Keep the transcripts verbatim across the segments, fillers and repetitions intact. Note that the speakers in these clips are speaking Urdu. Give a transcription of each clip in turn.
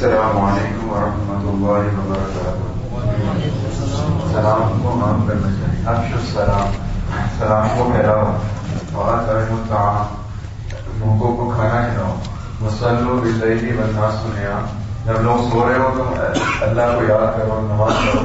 السلام علیکم ورحمۃ اللہ وبرکاتہ. سلام کو عام کرنا چاہیے. افشوا السلام, سلام کو پھیلاؤ. وأطعموا الطعام, بھوکوں کو کھانا کھلاؤ. وصلوا باللیل والناس نیام, جب لوگ سو رہے ہو تو اللہ کو یاد کرو, نماز پڑھو.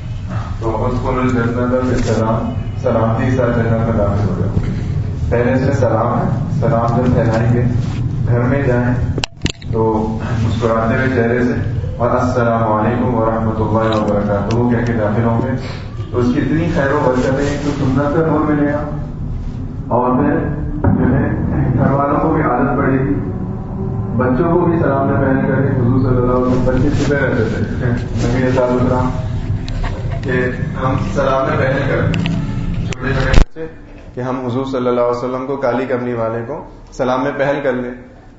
تو ادخلوا الجنۃ بسلام, سلامتی سے جنت میں داخل ہو جاؤ. پہلے سے سلام ہے, سلام جب پھیلائیں گے گھر میں جائیں تو مسکراتے ہوئے چہرے سے اور السلام علیکم ورحمۃ اللہ وبرکاتہ وہ کہہ کے داخل ہوں گے تو اس کی اتنی خیر و برکت ہے کہ سنت کا نور ملے گا. اور پھر جو ہے گھر والوں کو بھی عادت پڑے گی. بچوں کو بھی سلام میں پہن کر کے حضور صلی اللہ علیہ وسلم بچے چھپے رہتے تھے نبی صلی اللہ علیہ وسلم کہ ہم سلام میں پہن کر چھوٹے چھوٹے بچے کہ ہم حضور صلی اللہ علیہ وسلم کو کالی کمنی والے کو سلام میں پہل کر لیں.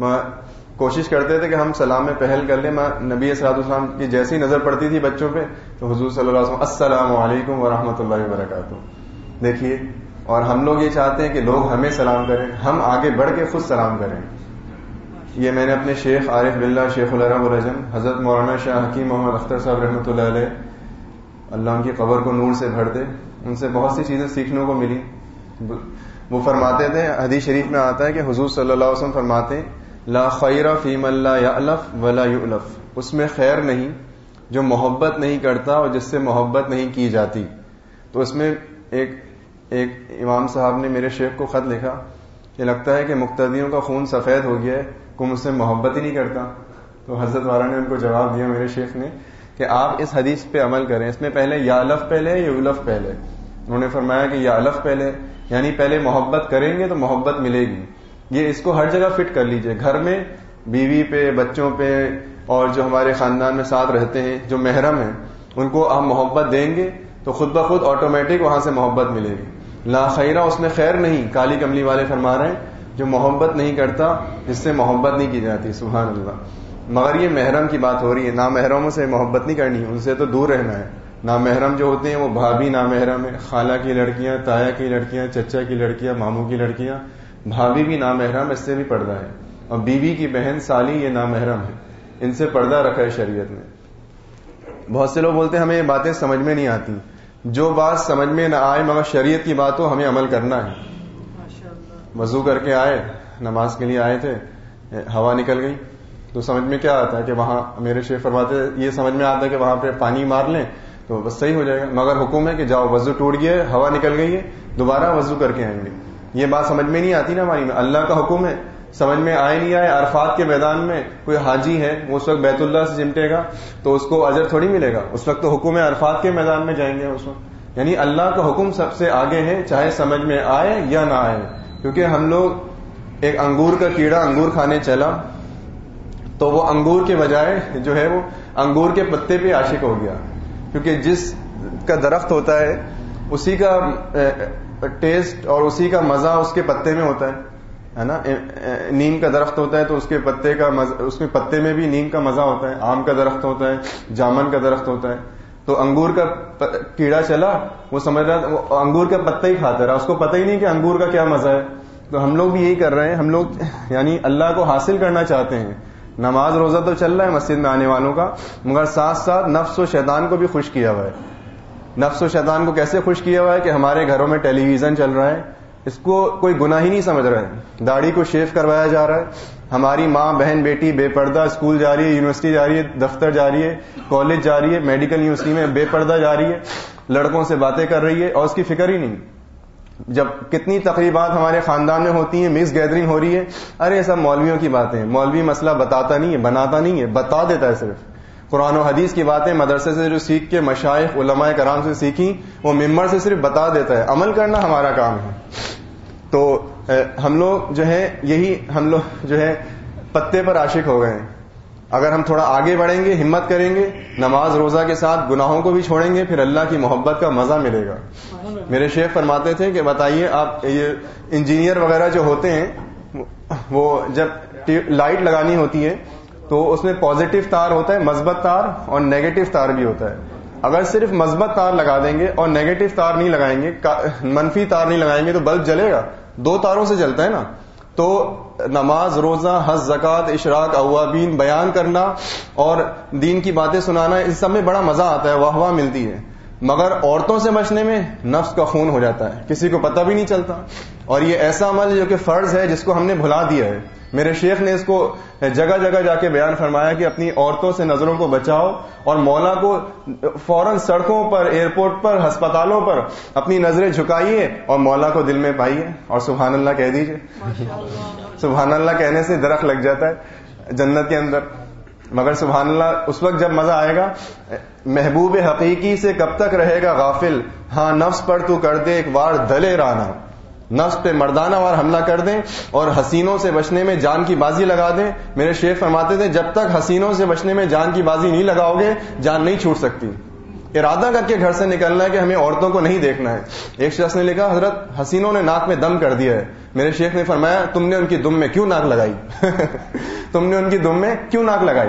کوشش کرتے تھے کہ ہم سلام میں پہل کر لیں. نبی صلی اللہ علیہ وسلم کی جیسی نظر پڑتی تھی بچوں پہ تو حضور صلی اللہ علیہ وسلم السلام علیکم ورحمۃ اللہ وبرکاتہ. دیکھیے, اور ہم لوگ یہ چاہتے ہیں کہ لوگ ہمیں سلام کریں, ہم آگے بڑھ کے خود سلام کریں. یہ میں نے اپنے شیخ عارف باللہ شیخ العرب والعجم حضرت مولانا شاہ حکیم محمد اختر صاحب رحمۃ اللہ علیہ, اللہ ان کی قبر کو نور سے بھر دے, ان سے بہت سی چیزیں سیکھنے کو ملی. وہ فرماتے تھے, حدیث شریف میں آتا ہے کہ حضور صلی اللہ علیہ وسلم فرماتے لا خیر فی من لا یألف ولا یؤلف, اس میں خیر نہیں جو محبت نہیں کرتا اور جس سے محبت نہیں کی جاتی. تو اس میں ایک ایک امام صاحب نے میرے شیخ کو خط لکھا کہ لگتا ہے کہ مقتدیوں کا خون سفید ہو گیا ہے, کوئی مجھ سے محبت ہی نہیں کرتا. تو حضرت والا نے ان کو جواب دیا میرے شیخ نے کہ آپ اس حدیث پہ عمل کریں, اس میں پہلے یألف پہلے یؤلف پہلے. انہوں نے فرمایا کہ یألف پہلے, یعنی پہلے محبت کریں گے تو محبت ملے گی. یہ اس کو ہر جگہ فٹ کر لیجئے, گھر میں بیوی پہ, بچوں پہ, اور جو ہمارے خاندان میں ساتھ رہتے ہیں جو محرم ہیں ان کو ہم محبت دیں گے تو خود بخود آٹومیٹک وہاں سے محبت ملے گی. لا خیرہ, اس میں خیر نہیں, کالی کملی والے فرما رہے ہیں جو محبت نہیں کرتا جس سے محبت نہیں کی جاتی. سبحان اللہ. مگر یہ محرم کی بات ہو رہی ہے, نامحرموں سے محبت نہیں کرنی, ان سے تو دور رہنا ہے. نامحرم جو ہوتے ہیں وہ بھابھی نامحرم ہے, خالہ کی لڑکیاں, تایا کی لڑکیاں, چچا کی لڑکیاں, ماموں کی لڑکیاں. بھابھی بھی نامحرم, اس سے بھی پردہ ہے. اور بیوی کی بہن سالی یہ نامحرم ہے, ان سے پردہ رکھا ہے شریعت نے. بہت سے لوگ بولتے ہیں ہمیں یہ باتیں سمجھ میں نہیں آتی. جو بات سمجھ میں نہ آئے مگر شریعت کی بات ہو ہمیں عمل کرنا ہے. وضو کر کے آئے, نماز کے لیے آئے تھے, ہوا نکل گئی تو سمجھ میں کیا آتا ہے کہ وہاں, میرے شیخ فرماتے یہ سمجھ میں آتا ہے کہ وہاں پہ پانی مار لیں تو بس صحیح ہو جائے گا. مگر حکم ہے کہ جاؤ وضو ٹوٹ گیا ہے, ہوا نکل گئی ہے, دوبارہ وضو کر کے آئیں گے. یہ بات سمجھ میں نہیں آتی نا ہماری میں. اللہ کا حکم ہے, سمجھ میں آئے نہیں آئے. عرفات کے میدان میں کوئی حاجی ہے وہ اس وقت بیت اللہ سے چمٹے گا تو اس کو اجر تھوڑی ملے گا. اس وقت تو حکم ہے عرفات کے میدان میں جائیں گے اس وقت. یعنی اللہ کا حکم سب سے آگے ہے, چاہے سمجھ میں آئے یا نہ آئے. کیونکہ ہم لوگ ایک انگور کا کیڑا انگور کھانے چلا تو وہ انگور کے بجائے جو ہے وہ انگور کے پتے پہ عاشق ہو گیا. کیونکہ جس کا درخت ہوتا ہے اسی کا ٹیسٹ اور اسی کا مزہ اس کے پتے میں ہوتا ہے, ہے نا. نیم کا درخت ہوتا ہے تو اس کے پتے کا مزہ, اس میں پتے میں بھی نیم کا مزہ ہوتا ہے. آم کا درخت ہوتا ہے, جامن کا درخت ہوتا ہے. تو انگور کا کیڑا چلا, وہ سمجھ رہا وہ انگور کا پتا ہی کھاتا رہا, اس کو پتہ ہی نہیں کہ انگور کا کیا مزہ ہے. تو ہم لوگ بھی یہی کر رہے ہیں, ہم لوگ یعنی اللہ کو حاصل کرنا چاہتے ہیں. نماز روزہ تو چل رہا ہے مسجد میں آنے والوں کا, مگر ساتھ ساتھ نفس و شیطان کو بھی خوش کیا ہوا ہے. نفس و شیطان کو کیسے خوش کیا ہوا ہے کہ ہمارے گھروں میں ٹیلی ویژن چل رہا ہے, اس کو کوئی گناہ ہی نہیں سمجھ رہا ہے. داڑھی کو شیو کروایا جا رہا ہے, ہماری ماں بہن بیٹی بے پردہ اسکول جا رہی ہے, یونیورسٹی جا رہی ہے, دفتر جا رہی ہے, کالج جا رہی ہے, میڈیکل یونیورسٹی میں بے پردہ جا رہی ہے, لڑکوں سے باتیں کر رہی ہے اور اس کی فکر ہی نہیں. جب کتنی تقریبات ہمارے خاندان میں ہوتی ہیں, مکس گیدرنگ ہو رہی ہے, ارے سب مولویوں کی باتیں ہیں. مولوی مسئلہ بتاتا نہیں ہے, بناتا نہیں ہے, بتا دیتا ہے. صرف قرآن و حدیث کی باتیں مدرسے سے جو سیکھ کے مشائخ علماء کرام سے سیکھی وہ ممبر سے صرف بتا دیتا ہے, عمل کرنا ہمارا کام ہے. تو ہم لوگ جو ہے یہی ہم لوگ جو ہے پتے پر عاشق ہو گئے ہیں. اگر ہم تھوڑا آگے بڑھیں گے, ہمت کریں گے, نماز روزہ کے ساتھ گناہوں کو بھی چھوڑیں گے, پھر اللہ کی محبت کا مزہ ملے گا. میرے شیخ فرماتے تھے کہ بتائیے آپ, یہ انجینئر وغیرہ جو ہوتے ہیں وہ جب لائٹ لگانی ہوتی ہے تو اس میں پازیٹو تار ہوتا ہے, مثبت تار, اور نیگیٹو تار بھی ہوتا ہے. اگر صرف مثبت تار لگا دیں گے اور نیگیٹو تار نہیں لگائیں گے, منفی تار نہیں لگائیں گے تو بلب جلے گا. دو تاروں سے جلتا ہے نا. تو نماز، روزہ، حج، زکوٰۃ، اشراق، اوابین بیان کرنا اور دین کی باتیں سنانا، اس سب میں بڑا مزہ آتا ہے، واہ واہ ملتی ہے. مگر عورتوں سے بچنے میں نفس کا خون ہو جاتا ہے، کسی کو پتہ بھی نہیں چلتا. اور یہ ایسا عمل جو کہ فرض ہے، جس کو ہم نے بھلا دیا ہے. میرے شیخ نے اس کو جگہ جگہ جا کے بیان فرمایا کہ اپنی عورتوں سے نظروں کو بچاؤ اور مولا کو فوراً سڑکوں پر، ایئرپورٹ پر، ہسپتالوں پر اپنی نظریں جھکائیے اور مولا کو دل میں پائیے اور سبحان اللہ کہہ دیجیے. سبحان اللہ کہنے سے درخت لگ جاتا ہے جنت کے اندر. مگر سبحان اللہ اس وقت جب مزہ آئے گا. محبوب حقیقی سے کب تک رہے گا غافل، ہاں نفس پر تو کر دے ایک وار دلے رانا. نفس پہ مردانہ وار حملہ کر دیں اور حسینوں سے بچنے میں جان کی بازی لگا دیں. میرے شیخ فرماتے تھے جب تک حسینوں سے بچنے میں جان کی بازی نہیں لگاؤ گے جان نہیں چھوٹ سکتی. ارادہ کر کے گھر سے نکلنا ہے کہ ہمیں عورتوں کو نہیں دیکھنا ہے. ایک شخص نے لکھا حضرت حسینوں نے ناک میں دم کر دیا ہے. میرے شیخ نے فرمایا تم نے ان کی دم میں کیوں ناک لگائی؟ تم نے ان کی دم میں کیوں ناک لگائی؟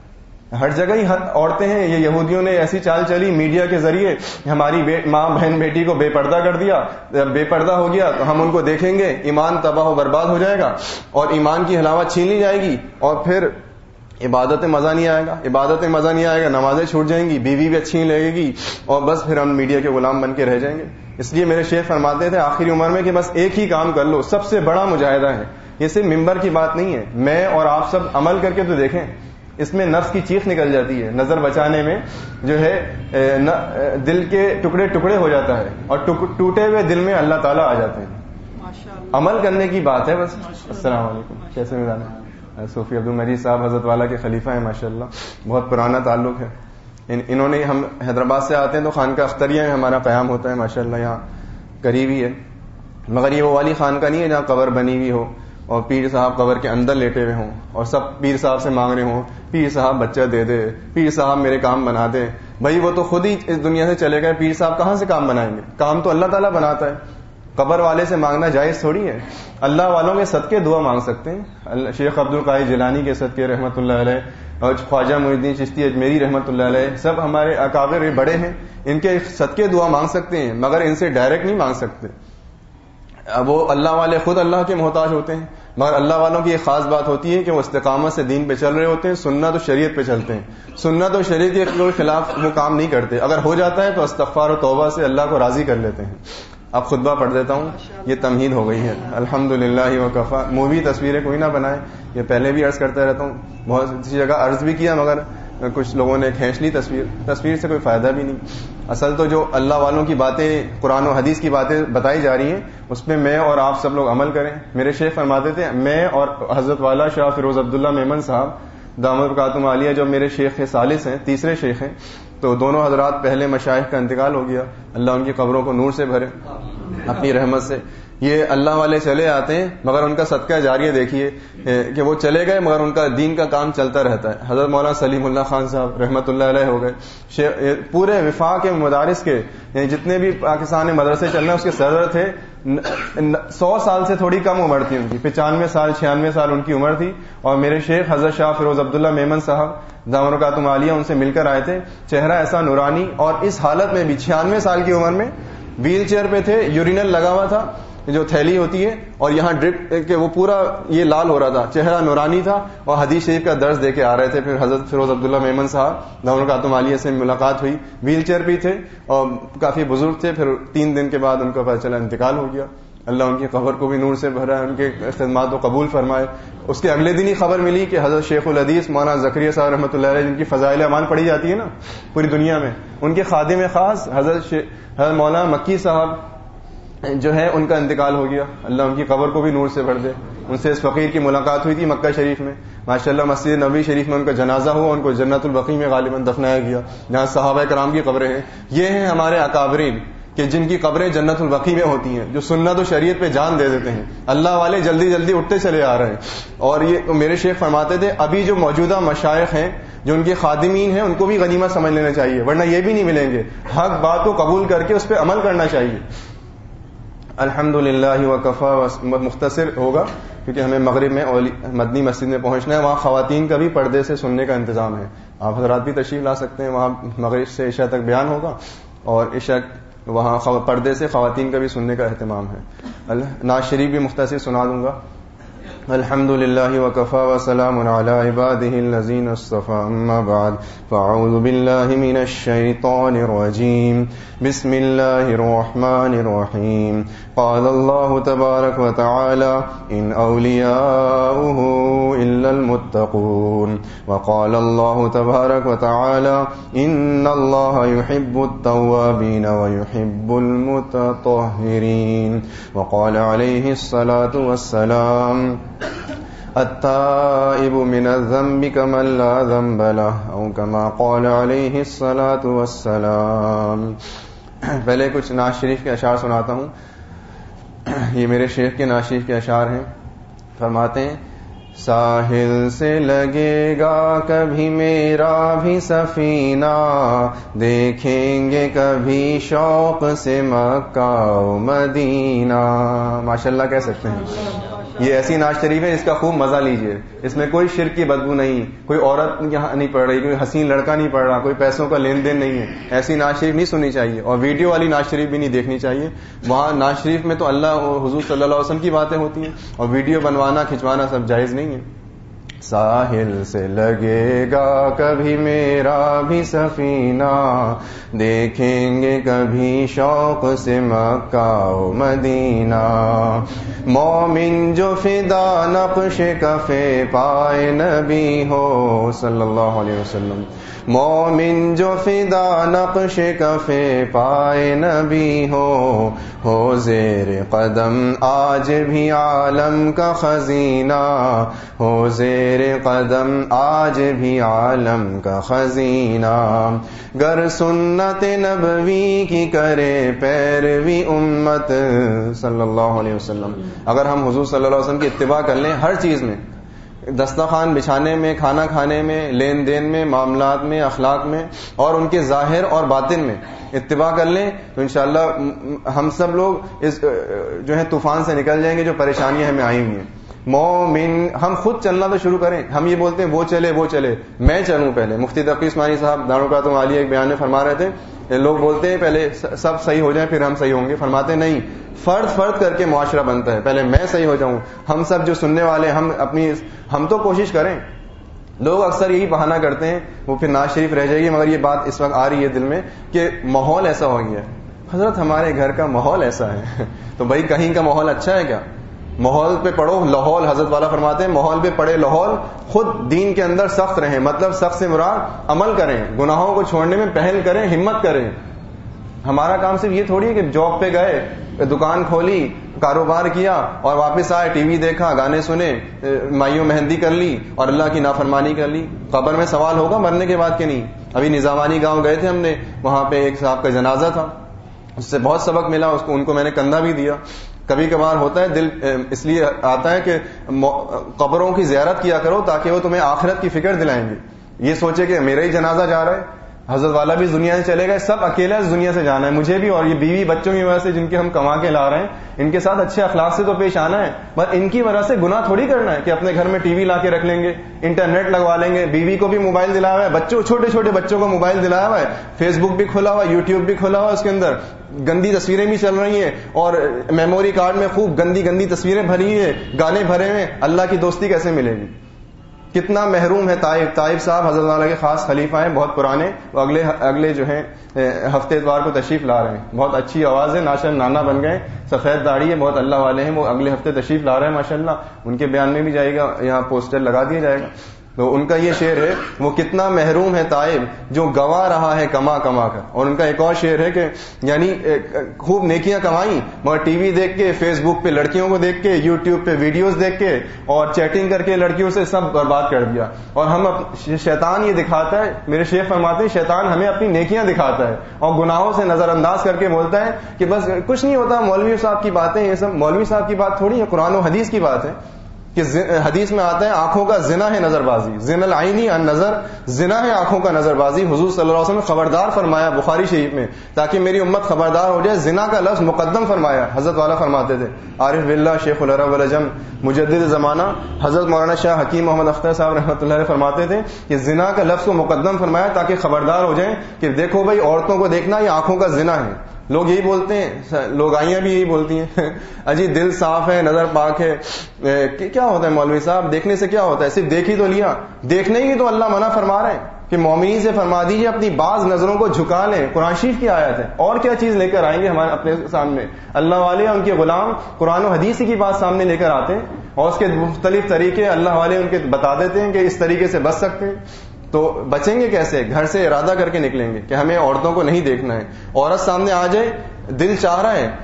ہر جگہ ہی عورتیں ہیں. یہ یہودیوں نے ایسی چال چلی میڈیا کے ذریعے ہماری ماں بہن بیٹی کو بے پردہ کر دیا. بے پردہ ہو گیا تو ہم ان کو دیکھیں گے، ایمان تباہ و برباد ہو جائے گا اور ایمان کی حلاوت چھین لی جائے گی اور پھر عبادت میں مزہ نہیں آئے گا، عبادت میں مزہ نہیں آئے گا، نمازیں چھوٹ جائیں گی، بیوی بھی اچھی نہیں لگے گی اور بس پھر ہم میڈیا کے غلام بن کے رہ جائیں گے. اس لیے میرے شیخ فرماتے تھے آخری عمر میں کہ بس ایک ہی کام کر لو، سب سے بڑا مجاہدہ ہے. یہ صرف ممبر کی بات نہیں ہے، میں اور آپ سب عمل کر کے تو دیکھیں. اس میں نفس کی چیخ نکل جاتی ہے. نظر بچانے میں جو ہے دل کے ٹکڑے ٹکڑے ہو جاتا ہے اور ٹوٹے ہوئے دل میں اللہ تعالیٰ آ جاتے ہیں. عمل کرنے کی بات ہے بس. السلام علیکم، کیسے مزاج ہے؟ صوفی عبد المجید صاحب حضرت والا کے خلیفہ ہیں ماشاءاللہ، بہت پرانا تعلق ہے. انہوں نے، ہم حیدرآباد سے آتے ہیں تو خانقاہ اختریہ میں ہمارا قیام ہوتا ہے ماشاءاللہ، یہاں قریب ہی ہے. مگر یہ وہ والی خانقاہ نہیں ہے جہاں قبر بنی ہوئی ہو اور پیر صاحب قبر کے اندر لیٹے ہوئے ہوں اور سب پیر صاحب سے مانگ رہے ہوں پیر صاحب بچہ دے دے، پیر صاحب میرے کام بنا دے. بھائی وہ تو خود ہی اس دنیا سے چلے گئے، پیر صاحب کہاں سے کام بنائیں گے؟ کام تو اللہ تعالیٰ بناتا ہے. قبر والے سے مانگنا جائز تھوڑی ہے. اللہ والوں کے صدقے دعا مانگ سکتے ہیں. شیخ عبد القادر جیلانی کے صدقے رحمۃ اللہ علیہ اور خواجہ معین الدین چشتی اجمیری رحمۃ اللہ علیہ، سب ہمارے اکابر بڑے ہیں، ان کے صدقے دعا مانگ سکتے ہیں مگر ان سے ڈائریکٹ نہیں مانگ سکتے. وہ اللہ والے خود اللہ کے محتاج ہوتے ہیں. مگر اللہ والوں کی ایک خاص بات ہوتی ہے کہ وہ استقامت سے دین پہ چل رہے ہوتے ہیں، سنت و شریعت پہ چلتے ہیں. سنت و شریعت کے خلاف وہ کام نہیں کرتے. اگر ہو جاتا ہے تو استغفار و توبہ سے اللہ کو راضی کر لیتے ہیں. اب خطبہ پڑھ دیتا ہوں، یہ تمہید ہو گئی ہے. الحمدللہ وکفا. مووی تصویریں کوئی نہ بنائے، یہ پہلے بھی عرض کرتا رہتا ہوں، بہت سی جگہ عرض بھی کیا مگر کچھ لوگوں نے کھینچ لی تصویر. تصویر سے کوئی فائدہ بھی نہیں. اصل تو جو اللہ والوں کی باتیں، قرآن و حدیث کی باتیں بتائی جا رہی ہیں، اس پہ میں اور آپ سب لوگ عمل کریں. میرے شیخ فرماتے تھے، میں اور حضرت والا شاہ فیروز عبداللہ میمن صاحب دامت برکاتہم عالیہ جو میرے شیخ ثالث ہیں، تیسرے شیخ ہیں، تو دونوں حضرات پہلے مشائخ کا انتقال ہو گیا. اللہ ان کی قبروں کو نور سے بھرے اپنی رحمت سے. یہ اللہ والے چلے آتے ہیں مگر ان کا صدقہ جاریہ دیکھیے کہ وہ چلے گئے مگر ان کا دین کا کام چلتا رہتا ہے. حضرت مولانا سلیم اللہ خان صاحب رحمۃ اللہ علیہ ہو گئے، پورے وفاق کے مدارس کے جتنے بھی پاکستان میں مدرسے چل رہے ہیں اس کے صدر تھے. سو سال سے تھوڑی کم عمر تھی ان کی، پچانوے سال چھیانوے سال ان کی عمر تھی. اور میرے شیخ حضرت شاہ فیروز عبداللہ میمن صاحب دامت برکاتہم عالیہ ان سے مل کر آئے تھے. چہرہ ایسا نورانی اور اس حالت میں بھی چھیانوے سال کی عمر میں ویل چیئر پہ تھے، یورینل لگا ہوا تھا جو تھیلی ہوتی ہے اور یہاں ڈرپ کہ وہ پورا یہ لال ہو رہا تھا، چہرہ نورانی تھا اور حدیث شریف کا درس دے کے آ رہے تھے. پھر حضرت فیروز عبداللہ میمن صاحب دامت برکاتہم عالیہ سے ملاقات ہوئی، ویل چیئر پہ تھے اور کافی بزرگ تھے. پھر تین دن کے بعد ان کا پتہ چلا انتقال ہو گیا. اللہ ان کی قبر کو بھی نور سے بھرا، ان کے خدمات کو قبول فرمائے. اس کے اگلے دن ہی خبر ملی کہ حضرت شیخ الحدیث مولانا زکریا صاحب رحمۃ اللہ علیہ، جن کی فضائل اعمال پڑھی جاتی ہے نا پوری دنیا میں، ان کے خادم خاص حضرت حضرت مولانا مکی صاحب جو ہے ان کا انتقال ہو گیا. اللہ ان کی قبر کو بھی نور سے بھر دے. ان سے اس فقیر کی ملاقات ہوئی تھی مکہ شریف میں ماشاءاللہ. مسجد نبوی شریف میں ان کا جنازہ ہوا، ان کو جنت البقیع میں غالباً دفنایا گیا جہاں صحابہ کرام کی قبریں ہیں. یہ ہیں ہمارے اکابرین کہ جن کی قبریں جنت البقیع میں ہوتی ہیں، جو سنت و شریعت پہ جان دے دیتے ہیں. اللہ والے جلدی جلدی اٹھتے چلے آ رہے ہیں. اور یہ میرے شیخ فرماتے تھے ابھی جو موجودہ مشائخ ہیں جو ان کے خادمین ہیں ان کو بھی غنیمت سمجھ لینا چاہیے، ورنہ یہ بھی نہیں ملیں گے. حق بات کو قبول کر کے اس پہ عمل کرنا چاہیے. الحمدللہ وکفا. مختصر ہوگا کیونکہ ہمیں مغرب میں مدنی مسجد میں پہنچنا ہے. وہاں خواتین کا بھی پردے سے سننے کا انتظام ہے، آپ حضرات بھی تشریف لا سکتے ہیں. وہاں مغرب سے عشاء تک بیان ہوگا اور عشاء وہاں پردے سے خواتین کا بھی سننے کا اہتمام ہے. نعت شریف بھی مختصر سنا دوں گا. الحمد لله وكفى وسلام على عباده الذين اصطفى أما بعد فأعوذ بالله من الشيطان الرجيم بسم الله الرحمن الرحيم قال الله تبارك وتعالى إن أولياؤه إلا المتقون وقال الله تبارك وتعالى إن الله يحب التوابين ويحب المتطهرين وقال عليه الصلاة والسلام التائب من الذنب كمن لا ذنب له او كما قال عليه الصلاة والسلام. پہلے کچھ نعت شریف کے اشعار سناتا ہوں. یہ میرے شیخ کے نعت شریف کے اشعار ہیں. فرماتے ہیں ساحل سے لگے گا کبھی میرا بھی سفینہ, دیکھیں گے کبھی شوق سے مکہ و مدینہ. ماشاءاللہ کہہ سکتے ہیں. یہ ایسی نعت شریف ہے, اس کا خوب مزہ لیجئے. اس میں کوئی شرک کی بدبو نہیں, کوئی عورت یہاں نہیں پڑھ رہی, کوئی حسین لڑکا نہیں پڑھ رہا, کوئی پیسوں کا لین دین نہیں ہے. ایسی نعت شریف نہیں سننی چاہیے, اور ویڈیو والی نعت شریف بھی نہیں دیکھنی چاہیے. وہاں نعت شریف میں تو اللہ اور حضور صلی اللہ علیہ وسلم کی باتیں ہوتی ہیں, اور ویڈیو بنوانا کھنچوانا سب جائز نہیں ہے. ساحل سے لگے گا کبھی میرا بھی سفینہ, دیکھیں گے کبھی شوق سے مکہ و مدینہ. مومن جو فدا نقش کفے پائے نبی ہو صلی اللہ علیہ وسلم, مومن جو فدا نقش کفے پائے نبی ہو, ہو زیر قدم آج بھی عالم کا خزینہ, ہو زیر قدم آج بھی عالم کا خزینہ. گر سنت نبوی کی کرے پیروی امت صلی اللہ علیہ وسلم. اگر ہم حضور صلی اللہ علیہ وسلم کی اتباع کر لیں ہر چیز میں, دسترخوان بچھانے میں, کھانا کھانے میں, لین دین میں, معاملات میں, اخلاق میں, اور ان کے ظاہر اور باطن میں اتباع کر لیں, تو انشاءاللہ ہم سب لوگ اس جو ہے طوفان سے نکل جائیں گے جو پریشانیاں ہمیں آئی ہوئی ہیں. مومن, ہم خود چلنا تو شروع کریں. ہم یہ بولتے ہیں وہ چلے وہ چلے, میں چلوں پہلے. مفتی تقی عثمانی صاحب دارالقرآن عالیہ ایک بیان میں فرما رہے تھے, لوگ بولتے ہیں پہلے سب صحیح ہو جائیں پھر ہم صحیح ہوں گے. فرماتے نہیں, فرد فرد کر کے معاشرہ بنتا ہے, پہلے میں صحیح ہو جاؤں. ہم سب جو سننے والے, ہم اپنی ہم تو کوشش کریں. لوگ اکثر یہی بہانہ کرتے ہیں, وہ پھر نعت شریف رہ جائے گی, مگر یہ بات اس وقت آ رہی ہے دل میں کہ ماحول ایسا ہو گیا ہے. حضرت ہمارے گھر کا ماحول ایسا ہے, تو بھائی کہیں کا ماحول اچھا ہے کیا؟ ماحول پہ پڑھو لاہور. حضرت والا فرماتے ہیں ماحول پہ پڑھے لاہور, خود دین کے اندر سخت رہیں. مطلب سخت سے مراد عمل کریں, گناہوں کو چھوڑنے میں پہل کریں, ہمت کریں. ہمارا کام صرف یہ تھوڑی ہے کہ جاب پہ گئے, دکان کھولی, کاروبار کیا اور واپس آئے, ٹی وی دیکھا, گانے سنے, مائیوں مہندی کر لی اور اللہ کی نافرمانی کر لی. قبر میں سوال ہوگا مرنے کے بعد کہ نہیں. ابھی نظامانی گاؤں گئے تھے ہم نے, وہاں پہ ایک صاحب کا جنازہ تھا, اس سے بہت سبق ملا. اس کو ان کو میں نے کندھا بھی دیا. کبھی کبھار ہوتا ہے دل اس لیے آتا ہے کہ قبروں کی زیارت کیا کرو تاکہ وہ تمہیں آخرت کی فکر دلائیں گے. یہ سوچے کہ میرا ہی جنازہ جا رہا ہے, حضرت والا بھی دنیا سے چلے گئے, سب اکیلا اس دنیا سے جانا ہے, مجھے بھی, اور یہ بیوی بچوں کی وجہ سے جن کے ہم کما کے لا رہے ہیں, ان کے ساتھ اچھے اخلاق سے تو پیش آنا ہے, بس ان کی وجہ سے گناہ تھوڑی کرنا ہے کہ اپنے گھر میں ٹی وی لا کے رکھ لیں گے, انٹرنیٹ لگوا لیں گے, بیوی کو بھی موبائل دلایا ہوا ہے, بچوں چھوٹے چھوٹے بچوں کو موبائل دلایا ہوا ہے, فیس بک بھی کھلا ہوا ہے, یوٹیوب بھی کھلا ہوا ہے, اس کے اندر گندی تصویریں بھی چل رہی ہیں, اور میموری کارڈ میں خوب گندی گندی تصویریں بھری ہیں, گانے بھرے ہیں. اللہ کی دوستی کیسے ملے گی؟ کتنا محروم ہے طائب. طائب صاحب حضرت والا کے خاص خلیفہ ہیں, بہت پرانے, وہ اگلے اگلے جو ہیں ہفتے اتوار کو تشریف لا رہے ہیں. بہت اچھی آواز ہے, ماشاء اللہ نانا بن گئے, سفید داڑھی ہے, بہت اللہ والے ہیں. وہ اگلے ہفتے تشریف لا رہے ہیں ماشاء اللہ. ان کے بیان میں بھی جائے گا, یہاں پوسٹر لگا دیا جائے گا. تو ان کا یہ شعر ہے, وہ کتنا محروم ہے طائب جو گوا رہا ہے کما کما کر. اور ان کا ایک اور شعر ہے کہ یعنی خوب نیکیاں کمائیں مگر ٹی وی دیکھ کے, فیس بک پہ لڑکیوں کو دیکھ کے, یوٹیوب پہ ویڈیوز دیکھ کے اور چیٹنگ کر کے لڑکیوں سے سب برباد کر دیا. اور ہم شیطان یہ دکھاتا ہے, میرے شیخ فرماتے ہیں شیطان ہمیں اپنی نیکیاں دکھاتا ہے اور گناہوں سے نظر انداز کر کے بولتا ہے کہ بس کچھ نہیں ہوتا, مولوی صاحب کی باتیں, یہ سب مولوی صاحب کی بات تھوڑی ہے, قرآن و حدیث کی بات ہے. کہ حدیث میں آتا ہے آنکھوں کا زنا ہے نظر بازی, زنا العینی ان نظر, زنا ہے آنکھوں کا نظر بازی. حضور صلی اللہ علیہ وسلم نے خبردار فرمایا بخاری شریف میں, تاکہ میری امت خبردار ہو جائے. زنا کا لفظ مقدم فرمایا. حضرت والا فرماتے تھے, عارف باللہ شیخ العرب والعجم مجدد زمانہ حضرت مولانا شاہ حکیم محمد اختر صاحب رحمۃ اللہ علیہ فرماتے تھے کہ زنا کا لفظ کو مقدم فرمایا تاکہ خبردار ہو جائیں کہ دیکھو بھائی عورتوں کو دیکھنا یہ آنکھوں کا زنا ہے. لوگ یہی بولتے ہیں, لوگ آئیاں بھی یہی بولتی ہیں اجی دل صاف ہے, نظر پاک ہے. کیا ہوتا ہے مولوی صاحب, دیکھنے سے کیا ہوتا ہے؟ صرف دیکھ ہی تو لیا, دیکھنے ہی تو اللہ منع فرما رہے ہیں کہ مومنین سے فرما دیجیے اپنی بعض نظروں کو جھکا لیں. قرآن شریف کی آیت ہے, اور کیا چیز لے کر آئیں گے ہمارے اپنے سامنے؟ اللہ والے ان کے غلام قرآن و حدیث کی بات سامنے لے کر آتے ہیں, اور اس کے مختلف طریقے اللہ والے ان کے بتا دیتے ہیں کہ اس طریقے سے بچ سکتے ہیں. تو بچیں گے کیسے؟ گھر سے ارادہ کر کے نکلیں گے کہ ہمیں عورتوں کو نہیں دیکھنا ہے. عورت سامنے آ جائے, دل چاہ رہا ہے,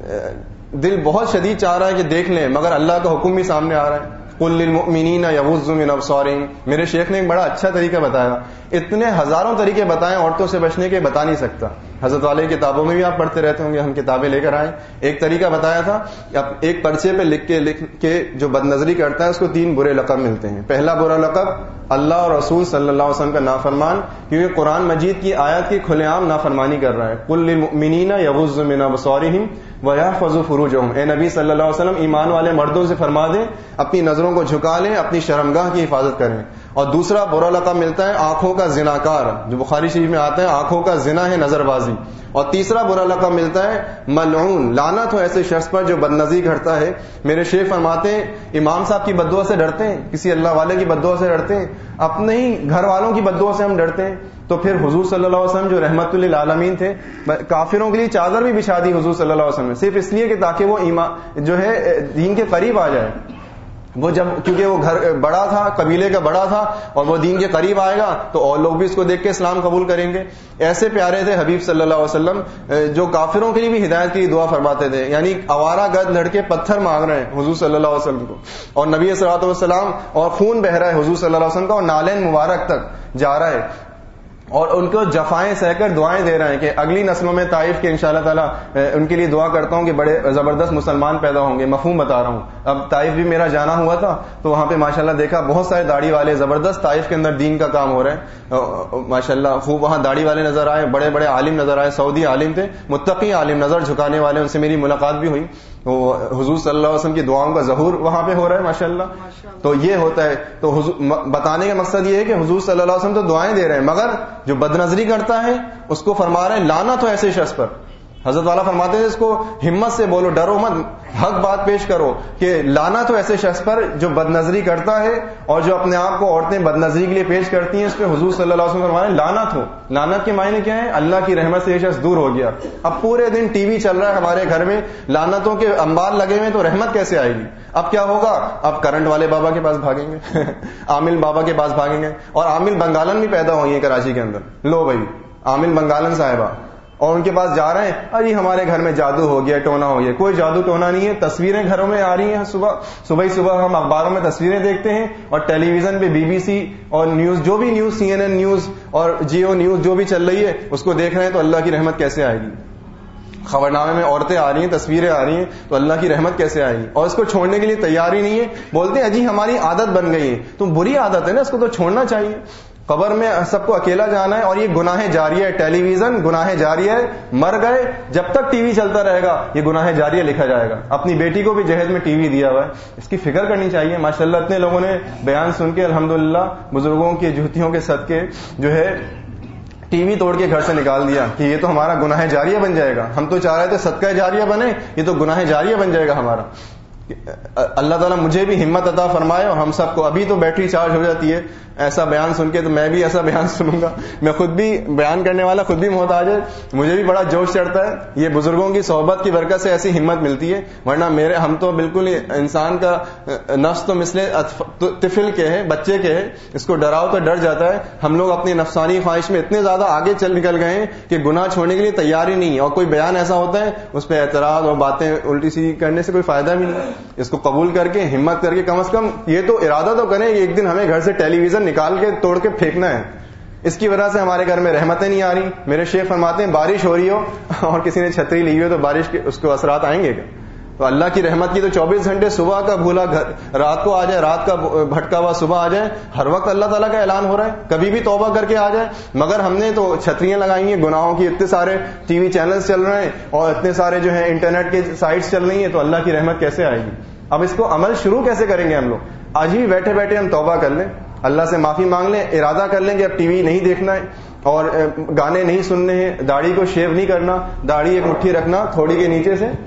دل بہت شدید چاہ رہا ہے کہ دیکھ لیں, مگر اللہ کا حکم بھی سامنے آ رہا ہے, قل للمؤمنین یغضوا من ابصارہم. میرے شیخ نے ایک بڑا اچھا طریقہ بتایا, اتنے ہزاروں طریقے بتائیں عورتوں سے بچنے کے, بتا نہیں سکتا. حضرت والے کتابوں میں بھی آپ پڑھتے رہتے ہوں گے, ہم کتابیں لے کر آئے. ایک طریقہ بتایا تھا, ایک پرچے پہ لکھ کے لکھ کے جو بد نظری کرتا ہے اس کو تین برے لقب ملتے ہیں. پہلا برا لقب اللہ اور رسول صلی اللہ علیہ وسلم کا نافرمان, کیونکہ قرآن مجید کی آیت کی کھلے عام نافرمانی کر رہا ہے. قل للمؤمنین یغضوا من ابصارہم ویحفظوا فروجہم. اے نبی صلی اللہ علیہ وسلم, ایمان والے مردوں سے فرما دیں اپنی نظروں کو جھکا لیں, اپنی شرمگاہ کی حفاظت کریں. اور دوسرا برا لقب ملتا ہے آنکھوں کا زناکار, جو بخاری شریف میں آتا ہے آنکھوں کا زنا ہے نظر بازی. اور تیسرا برا لقب ملتا ہے ملعون, لعنت ہو ایسے شخص پر جو بدنظری کرتا ہے. میرے شیخ فرماتے ہیں امام صاحب کی بددعا سے ڈرتے ہیں, کسی اللہ والے کی بددعا سے ڈرتے ہیں, اپنے ہی گھر والوں کی بددعا سے ہم ڈرتے ہیں. تو پھر حضور صلی اللہ علیہ وسلم جو رحمت للعالمین تھے, کافروں کے لیے چادر بھی بچھا دی حضور صلی اللہ علیہ وسلم نے, صرف اس لیے کہ تاکہ وہ ایمان جو ہے دین کے قریب آ جائے. وہ جب کیونکہ وہ گھر بڑا تھا, قبیلے کا بڑا تھا, اور وہ دین کے قریب آئے گا تو اور لوگ بھی اس کو دیکھ کے اسلام قبول کریں گے. ایسے پیارے تھے حبیب صلی اللہ علیہ وسلم, جو کافروں کے لیے بھی ہدایت کی دعا فرماتے تھے. یعنی آوارہ گرد لڑکے پتھر مانگ رہے ہیں حضور صلی اللہ علیہ وسلم کو, اور نبی صلی اللہ علیہ وسلم, اور خون بہ رہا ہے حضور صلی اللہ علیہ وسلم کا, اور نالین مبارک تک جا رہا ہے, اور ان کو جفائیں سہ کر دعائیں دے رہے ہیں کہ اگلی نسلوں میں طائف کے انشاءاللہ تعالیٰ ان کے لیے دعا کرتا ہوں کہ بڑے زبردست مسلمان پیدا ہوں گے. مفہوم بتا رہا ہوں. اب طائف بھی میرا جانا ہوا تھا, تو وہاں پہ ماشاءاللہ دیکھا بہت سارے داڑھی والے, زبردست طائف کے اندر دین کا کام ہو رہا ہے ماشاءاللہ. خوب وہاں داڑھی والے نظر آئے, بڑے بڑے عالم نظر آئے, سعودی عالم تھے, متقی عالم, نظر جھکانے والے. ان سے میری ملاقات بھی ہوئی. حضور صلی اللہ علیہ وسلم کی دعاؤں کا ظہور وہاں پہ ہو رہا ہے ماشاءاللہ. تو یہ ہوتا ہے. تو بتانے کا مقصد یہ ہے کہ حضور صلی اللہ علیہ وسلم تو دعائیں دے رہے ہیں, مگر جو بدنظری کرتا ہے اس کو فرما رہے ہیں لعنت ہو ایسے شخص پر. حضرت والا فرماتے ہیں اس کو ہمت سے بولو, ڈرو مت, حق بات پیش کرو کہ لعنت ہو ایسے شخص پر جو بدنظری کرتا ہے, اور جو اپنے آپ کو عورتیں بدنظری کے لیے پیش کرتی ہیں اس پہ حضور صلی اللہ علیہ وسلم فرماتے ہیں لعنت ہو. لعنت کے معنی کیا ہے؟ اللہ کی رحمت سے یہ شخص دور ہو گیا. اب پورے دن ٹی وی چل رہا ہے ہمارے گھر میں, لعنتوں کے انبار لگے ہوئے, تو رحمت کیسے آئے گی؟ اب کیا ہوگا؟ اب کرنٹ والے بابا کے پاس بھاگیں گے عامل بابا کے پاس بھاگیں گے. اور عامل بنگالن بھی پیدا ہوئی ہیں کراچی کے اندر. لو بھائی عامل بنگالن صاحبہ, اور ان کے پاس جا رہے ہیں, ارے ہمارے گھر میں جادو ہو گیا, ٹونا ہو گیا. کوئی جادو ٹونا نہیں ہے. تصویریں گھروں میں آ رہی ہیں, صبح صبح ہی صبح ہم اخباروں میں تصویریں دیکھتے ہیں, اور ٹیلی ویژن پہ بی بی سی اور نیوز, جو بھی news, C N N news اور جیو نیوز جو بھی چل رہی ہے اس کو دیکھ رہے ہیں. تو اللہ کی رحمت کیسے آئے گی؟ خبرنامے میں عورتیں آ رہی ہیں, تصویریں آ رہی ہیں, تو اللہ کی رحمت کیسے آئے گی؟ اور اس کو چھوڑنے کے لیے تیار ہی نہیں ہے. بولتے ہیں اجی ہماری عادت بن گئی ہے. تو بری عادت ہے نا, اس کو تو چھوڑنا چاہیے. قبر میں سب کو اکیلا جانا ہے, اور یہ گناہ جاریہ ہے. ٹیلی ویژن گناہ جاریہ ہے, مر گئے جب تک ٹی وی چلتا رہے گا یہ گناہ جاریہ لکھا جائے گا. اپنی بیٹی کو بھی جہیز میں ٹی وی دیا ہوا ہے, اس کی فکر کرنی چاہیے. ماشاءاللہ اتنے لوگوں نے بیان سن کے الحمدللہ بزرگوں کی جوتیوں کے صدقے جو ہے ٹی وی توڑ کے گھر سے نکال دیا کہ یہ تو ہمارا گناہ جاریہ بن جائے گا. ہم تو چاہ رہے تھے صدقہ جاریہ بنے, یہ تو گناہ جاریہ بن جائے گا ہمارا. اللہ تعالیٰ مجھے بھی ہمت عطا فرمائے, اور ہم سب کو. ابھی تو بیٹری چارج ہو جاتی ہے ایسا بیان سن کے, تو میں بھی ایسا بیان سنوں گا. میں خود بھی بیان کرنے والا, خود بھی محتاج ہے, مجھے بھی بڑا جوش چڑھتا ہے. یہ بزرگوں کی صحبت کی برکت سے ایسی ہمت ملتی ہے, ورنہ میرے ہم تو بالکل انسان کا نفس تو مثل طفل کے ہے, بچے کے ہے, اس کو ڈراؤ تو ڈر جاتا ہے. ہم لوگ اپنی نفسانی خواہش میں اتنے زیادہ آگے چل نکل گئے ہیں کہ گناہ چھوڑنے کے لیے تیار ہی نہیں ہے. اور کوئی بیان ایسا ہوتا ہے اس پہ اعتراض اور باتیں الٹی سی کرنے سے کوئی فائدہ بھی نہیں. اس کو قبول کر کے, ہمت کر کے, کم از کم یہ تو ارادہ تو کریں ایک دن ہمیں گھر سے ٹیلی ویژن نکال کے توڑ کے پھینکنا ہے. اس کی وجہ سے ہمارے گھر میں رحمتیں نہیں آ رہی. میرے شیخ فرماتے ہیں بارش ہو رہی ہو اور کسی نے چھتری لی ہو تو بارش کے اس کو اثرات آئیں گے کیا؟ تو اللہ کی رحمت کی تو چوبیس گھنٹے, صبح کا بھولا گھر رات کو آ جائے, رات کا بھٹکا ہوا صبح آ جائے, ہر وقت اللہ تعالیٰ کا اعلان ہو رہا ہے, کبھی بھی توبہ کر کے آ جائے. مگر ہم نے تو چھتریاں لگائی ہیں گناہوں کی, اتنے سارے ٹی وی چینلز چل رہے ہیں اور اتنے سارے جو ہیں انٹرنیٹ کے سائٹس چل رہی ہیں, تو اللہ کی رحمت کیسے آئے گی؟ اب اس کو عمل شروع کیسے کریں گے ہم لوگ؟ آج ہی بیٹھے بیٹھے ہم توبہ کر لیں, اللہ سے معافی مانگ لیں, ارادہ کر لیں کہ اب ٹی وی نہیں دیکھنا ہے اور گانے نہیں سننے ہیں, داڑھی کو شیو نہیں کرنا, داڑھی ایک مٹھی رکھنا تھوڑی کے نیچے سے,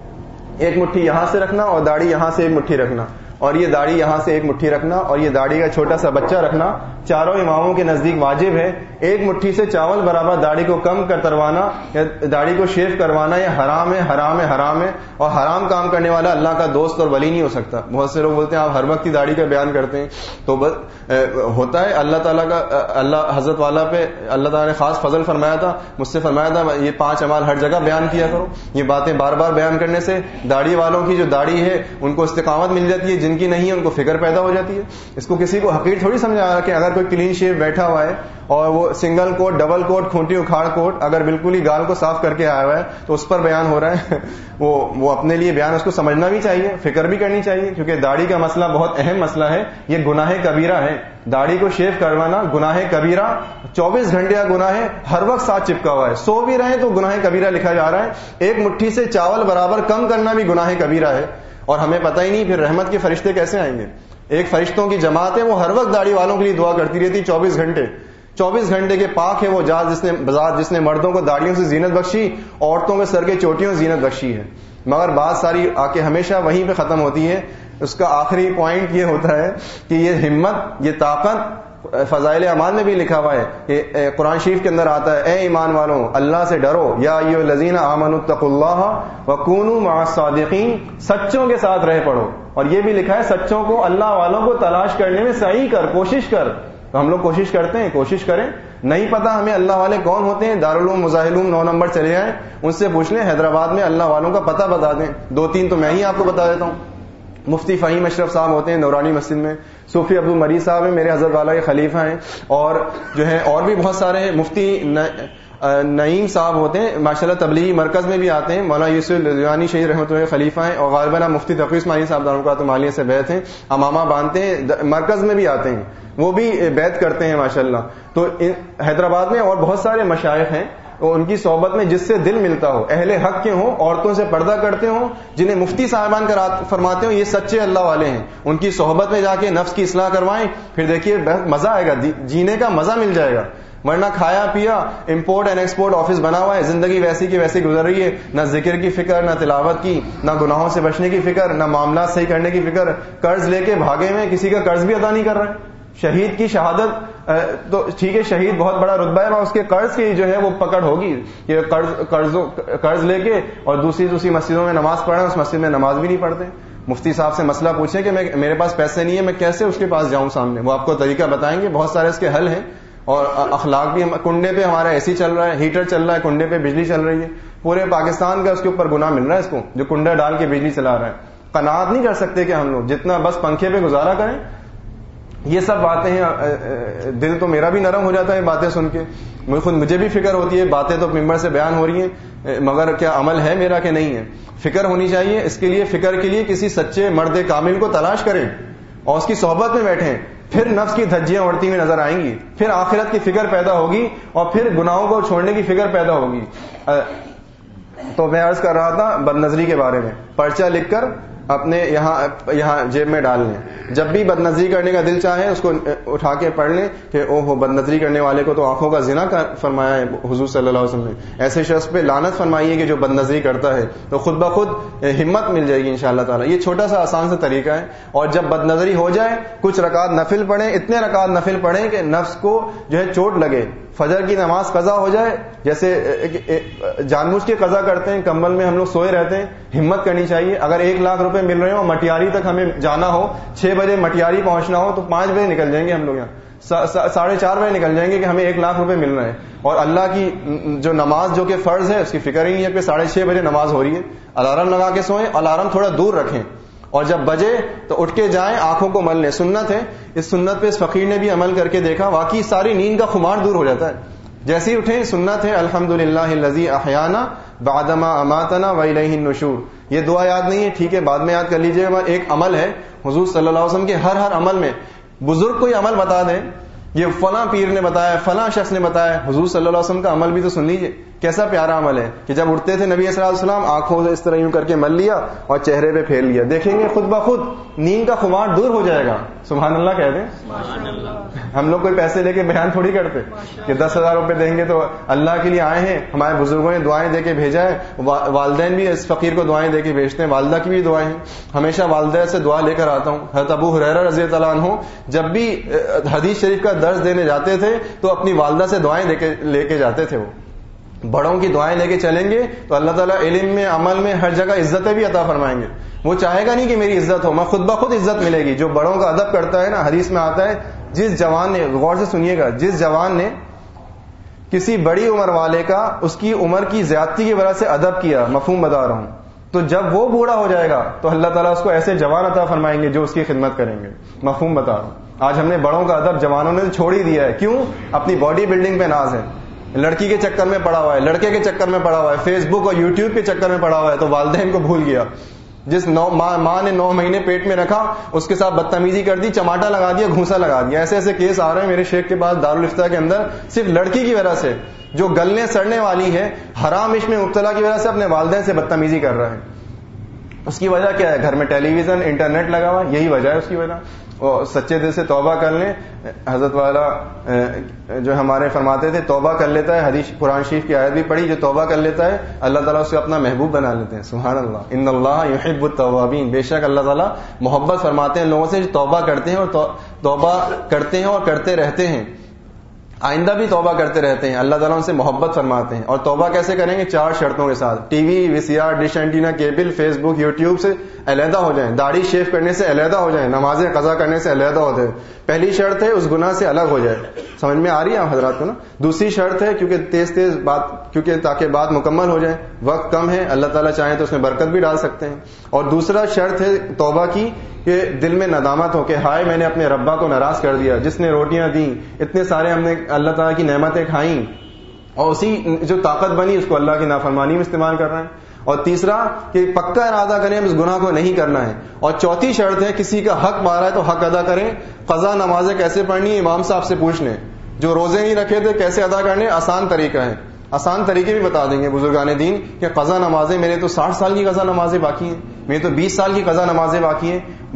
ایک مٹھی یہاں سے رکھنا اور داڑھی یہاں سے ایک مٹھی رکھنا, اور یہ داڑھی یہاں سے ایک مٹھی رکھنا, اور یہ داڑھی کا چھوٹا سا بچہ رکھنا. چاروں اماموں کے نزدیک واجب ہے. ایک مٹھی سے چاول برابر داڑھی کو کم کروانا یا داڑھی کو شیو کروانا یہ حرام ہے, حرام ہے, حرام ہے. اور حرام کام کرنے والا اللہ کا دوست اور ولی نہیں ہو سکتا. بہت سے لوگ بولتے ہیں آپ ہر وقت کی داڑھی کا بیان کرتے ہیں, تو بس ہوتا ہے اللہ تعالیٰ کا, اللہ حضرت والا پہ اللہ تعالیٰ نے خاص فضل فرمایا تھا, مجھ سے فرمایا تھا یہ پانچ اعمال ہر جگہ بیان کیا کرو. یہ باتیں بار بار بیان کرنے سے داڑھی والوں کی جو داڑھی ہے ان کو استقامت مل جاتی ہے, جن کی نہیں ہے ان کو فکر پیدا ہو جاتی ہے. اس کو کسی کو حقیر تھوڑی سمجھا رہا کہ اگر کوئی کلین شیو بیٹھا ہوا ہے اور وہ سنگل کوٹ, ڈبل کوٹ, کھونٹی اکھاڑ کوٹ اگر بالکل ہی گال کو صاف کر کے آیا ہوا ہے تو اس پر بیان ہو رہا ہے. وہ وہ اپنے لیے بیان اس کو سمجھنا بھی چاہیے, فکر بھی کرنی چاہیے, کیونکہ داڑھی کا مسئلہ بہت اہم مسئلہ ہے. یہ گناہ کبیرہ ہے. داڑھی کو شیو کروانا گناہ کبیرہ, چوبیس گھنٹے کا گناہ ہے, ہر وقت ساتھ چپکا ہوا ہے. سو بھی رہے تو گناہ کبیرہ لکھا جا رہا ہے. ایک مٹھی سے چاول برابر کم کرنا بھی گناہ کبیرہ ہے. اور ہمیں پتہ ہی نہیں پھر رحمت کے فرشتے کیسے آئیں گے. ایک فرشتوں کی جماعت ہے, وہ ہر وقت داڑھی والوں کے لیے دعا کرتی رہتی چوبیس گھنٹے. چوبیس گھنٹے کے پاک ہے وہ ذات جس نے ذات جس نے مردوں کو داڑھیوں سے زینت بخشی, عورتوں کے سر کے چوٹیوں سے زینت بخشی ہے. مگر بات ساری آ کے ہمیشہ وہیں پہ ختم ہوتی ہے. اس کا آخری پوائنٹ یہ ہوتا ہے کہ یہ ہمت, یہ طاقت فضائل اعمال میں بھی لکھا ہوا ہے کہ قرآن شریف کے اندر آتا ہے, اے ایمان والوں اللہ سے ڈرو, یا ایھا الذین آمنوا اتقوا اللہ وکونوا مع الصادقین, سچوں کے ساتھ رہ پڑو. اور یہ بھی لکھا ہے سچوں کو, اللہ والوں کو تلاش کرنے میں سعی کر, کوشش کر. تو ہم لوگ کوشش کرتے ہیں, کوشش کریں. نہیں پتا ہمیں اللہ والے کون ہوتے ہیں, دارالعلوم مظاہرالعلوم نو نمبر چلے آئیں, ان سے پوچھ لیں حیدرآباد میں اللہ والوں کا پتہ بتا دیں. دو تین تو میں ہی آپ کو بتا دیتا ہوں. مفتی فہیم اشرف صاحب ہوتے ہیں نورانی مسجد میں, صوفی عبد المری صاحب ہیں میرے حضرت والا کے خلیفہ ہیں, اور جو ہے اور بھی بہت سارے ہیں. مفتی نعیم صاحب ہوتے ہیں ماشاءاللہ تبلیغی مرکز میں بھی آتے ہیں, مولانا یوسف رضوانی شہید رحمۃ اللہ خلیفہ ہیں, اور غالباً مفتی تقی اسماعیل صاحب دارالقرآن مالیہ سے بیعت ہیں, امامہ باندھتے ہیں, مرکز میں بھی آتے ہیں, وہ بھی بیعت کرتے ہیں ماشاءاللہ. تو حیدرآباد میں اور بہت سارے مشائخ ہیں, ان کی صحبت میں جس سے دل ملتا ہو, اہل حق کے ہوں, عورتوں سے پردہ کرتے ہوں, جنہیں مفتی صاحبان فرماتے ہوں یہ سچے اللہ والے ہیں, ان کی صحبت میں جا کے نفس کی اصلاح کروائیں. پھر دیکھیے مزہ آئے گا, جینے کا مزہ مل جائے گا. ورنہ کھایا پیا, امپورٹ اینڈ ایکسپورٹ آفس بنا ہوا ہے, زندگی ویسی کی ویسی گزر رہی ہے, نہ ذکر کی فکر, نہ تلاوت کی, نہ گناہوں سے بچنے کی فکر, نہ معاملات صحیح کرنے کی فکر. قرض لے کے بھاگے میں, کسی کا قرض بھی ادا نہیں کر رہے. شہید کی شہادت تو ٹھیک ہے, شہید بہت بڑا رتبہ ہے, اس کے قرض کی جو ہے وہ پکڑ ہوگی کہ قرض قرض قرض لے کے اور دوسری دوسری مسجدوں میں نماز پڑھیں, اس مسجد میں نماز بھی نہیں پڑھتے. مفتی صاحب سے مسئلہ پوچھیں کہ میں میرے پاس پیسے نہیں ہے, میں کیسے اس کے پاس جاؤں سامنے, وہ آپ کو طریقہ بتائیں گے. بہت سارے اس کے حل ہیں. اور اخلاق بھی, کنڈے پہ ہمارا اے سی چل رہا ہے, ہیٹر چل رہا ہے, کنڈے پہ بجلی چل رہی ہے, پورے پاکستان کا اس کے اوپر گناہ مل رہا ہے اس کو, جو کنڈا ڈال کے بجلی چلا رہا ہے. قناعت نہیں کر سکتے کہ ہم لوگ جتنا بس پنکھے پہ گزارا کریں. یہ سب باتیں ہیں, دل تو میرا بھی نرم ہو جاتا ہے باتیں سن کے, خود مجھے بھی فکر ہوتی ہے. باتیں تو ممبر سے بیان ہو رہی ہیں, مگر کیا عمل ہے میرا کہ نہیں ہے. فکر ہونی چاہیے. اس کے لیے فکر کے لیے کسی سچے مرد کامل کو تلاش کریں اور اس کی صحبت میں بیٹھیں, پھر نفس کی دھجیاں اڑتی ہوئی نظر آئیں گی, پھر آخرت کی فکر پیدا ہوگی, اور پھر گناہوں کو چھوڑنے کی فکر پیدا ہوگی. تو میں عرض کر رہا تھا بد نظری کے بارے میں, پرچہ لکھ کر اپنے یہاں یہاں جیب میں ڈال لیں. جب بھی بد نظری کرنے کا دل چاہے اس کو اٹھا کے پڑھ لیں کہ او ہو بد نظری کرنے والے کو تو آنکھوں کا زنا فرمایا ہے حضور صلی اللہ علیہ وسلم نے, ایسے شخص پہ لعنت فرمائی ہے کہ جو بد نظری کرتا ہے. تو خود بخود ہمت مل جائے گی انشاءاللہ تعالی. یہ چھوٹا سا آسان سا طریقہ ہے. اور جب بد نظری ہو جائے کچھ رکعت نفل پڑھیں, اتنے رکعت نفل پڑھیں کہ نفس کو جو ہے چوٹ لگے. فجر کی نماز قضا ہو جائے, جیسے جان بوجھ کے قضا کرتے ہیں, کمبل میں ہم لوگ سوئے رہتے ہیں. ہمت کرنی چاہیے. اگر ایک لاکھ روپے مل رہے ہو, مٹیاری تک ہمیں جانا ہو, چھ بجے مٹیاری پہنچنا ہو, تو پانچ بجے نکل جائیں گے ہم لوگ یہاں, ساڑھے چار بجے نکل جائیں گے کہ ہمیں ایک لاکھ روپے مل رہے ہیں. اور اللہ کی جو نماز جو کہ فرض ہے اس کی فکر ہی نہیں ہے کہ ساڑھے چھ بجے نماز ہو رہی ہے. الارم لگا کے سوئیں, الارم تھوڑا دور رکھیں, اور جب بجے تو اٹھ کے جائیں, آنکھوں کو مل لیں. سنت ہے, اس سنت پہ اس فقیر نے بھی عمل کر کے دیکھا, واقعی ساری نیند کا خمار دور ہو جاتا ہے. جیسے ہی اٹھیں سنت ہے الحمدللہ الذی احیانا بعدما اماتنا والیہ النشور. یہ دعا یاد نہیں ہے, ٹھیک ہے بعد میں یاد کر لیجئے گا. ایک عمل ہے حضور صلی اللہ علیہ وسلم کے ہر ہر عمل میں, بزرگ کوئی عمل بتا دیں, یہ فلاں پیر نے بتایا, فلاں شخص نے بتایا, حضور صلی اللہ علیہ وسلم کا عمل بھی تو سن لیجئے. کیسا پیارا عمل ہے کہ جب اٹھتے تھے نبی صلی اللہ علیہ وسلم آنکھوں سے اس طرح یوں کر کے مل لیا اور چہرے پہ پھیر لیا. دیکھیں گے خود بخود نیند کا خمار دور ہو جائے گا. سبحان اللہ کہہ دیں. ہم لوگ کوئی پیسے لے کے بیان تھوڑی کرتے کہ دس ہزار روپے دیں گے تو اللہ کے لیے آئے ہیں. ہمارے بزرگوں نے دعائیں دے کے بھیجا ہے. والدین بھی اس فقیر کو دعائیں دے کے بھیجتے ہیں, والدہ کی بھی دعائیں ہیں. ہمیشہ والدہ سے دعا لے کر آتا ہوں. حضرت ابو ہریرہ رضی اللہ عنہ جب بھی حدیث شریف کا درس دینے جاتے تھے تو اپنی والدہ سے دعائیں دے کے لے کے جاتے تھے. وہ بڑوں کی دعائیں لے کے چلیں گے تو اللہ تعالیٰ علم میں, عمل میں, ہر جگہ عزتیں بھی عطا فرمائیں گے. وہ چاہے گا نہیں کہ میری عزت ہو, میں خود بخود عزت ملے گی. جو بڑوں کا ادب کرتا ہے نا, حدیث میں آتا ہے جس جوان نے, غور سے سنیے گا, جس جوان نے کسی بڑی عمر والے کا اس کی عمر کی زیادتی کی وجہ سے ادب کیا, مفہوم بتا رہا ہوں, تو جب وہ بوڑھا ہو جائے گا تو اللہ تعالیٰ اس کو ایسے جوان عطا فرمائیں گے جو اس کی خدمت کریں گے. مفہوم بتا رہا ہوں. آج ہم نے بڑوں کا ادب جوانوں نے چھوڑ ہی دیا ہے. کیوں؟ اپنی باڈی بلڈنگ پہ ناز ہے, لڑکی کے چکر میں پڑا ہوا ہے, لڑکے کے چکر میں پڑا ہوا ہے, فیس بک اور یوٹیوب کے چکر میں پڑا ہوا ہے, تو والدین کو بھول گیا. جس نو ماں, ماں نے نو مہینے پیٹ میں رکھا اس کے ساتھ بدتمیزی کر دی, چماٹا لگا دیا, گھونسا لگا دیا. ایسے ایسے کیس آ رہے ہیں میرے شیخ کے پاس دارالفتہ کے اندر, صرف لڑکی کی وجہ سے جو گلنے سڑنے والی ہے, حرام عشق میں مبتلا کی وجہ سے اپنے والدین سے بدتمیزی کر رہا ہے. اس کی وجہ کیا ہے؟ گھر میں ٹیلی ویژن, انٹرنیٹ لگا ہوا, یہی وجہ ہے اس کی وجہ. اور سچے دل سے توبہ کر لیں. حضرت والا جو ہمارے فرماتے تھے توبہ کر لیتا ہے, حدیث قرآن شریف کی آیت بھی پڑھی, جو توبہ کر لیتا ہے اللہ تعالیٰ اسے اپنا محبوب بنا لیتے ہیں. سبحان اللہ. ان اللہ یحب التوابین, بے شک اللہ تعالیٰ محبت فرماتے ہیں لوگوں سے جو توبہ کرتے ہیں اور توبہ کرتے ہیں اور کرتے رہتے ہیں, آئندہ بھی توبہ کرتے رہتے ہیں. اللہ تعالیٰ ان سے محبت فرماتے ہیں. اور توبہ کیسے کریں گے؟ چار شرطوں کے ساتھ. T V, V C R, dish antenna, cable, Facebook, YouTube سے علیحدہ ہو جائیں, داڑھی شیو کرنے سے علیحدہ ہو جائیں, نمازیں قضا کرنے سے علیحدہ ہو جائیں. پہلی شرط ہے اس گناہ سے الگ ہو جائے. سمجھ میں آ رہی ہے آپ حضرات کو نا؟ دوسری شرط ہے کیونکہ تیز تیز بات, کیونکہ تاکہ بات مکمل ہو جائے, وقت کم ہے, اللہ تعالیٰ چاہیں تو اس میں برکت بھی ڈال سکتے ہیں. اور دوسرا شرط ہے توبہ کی کہ دل میں ندامت ہو کہ ہائے میں نے اپنے ربا کو ناراض کر دیا, جس نے روٹیاں دیں, اتنے سارے ہم نے اللہ تعالیٰ کی نعمتیں کھائیں, اور اسی جو طاقت بنی اس کو اللہ کی نافرمانی میں استعمال کر رہے ہیں. اور تیسرا کہ پکا ارادہ کریں اس گناہ کو نہیں کرنا ہے. اور چوتھی شرط ہے کسی کا حق مارا ہے تو حق ادا کریں. قضا نمازیں کیسے پڑھنی ہے امام صاحب سے پوچھ لیں. جو روزے نہیں رکھے تھے کیسے ادا کرنے, آسان طریقہ ہے, آسان طریقے بھی بتا دیں گے بزرگان دین کہ قضا نمازیں, میرے تو ساٹھ سال کی قضا نمازیں باقی ہیں, میرے تو بیس سال کی قضا نمازیں باقی ہیں,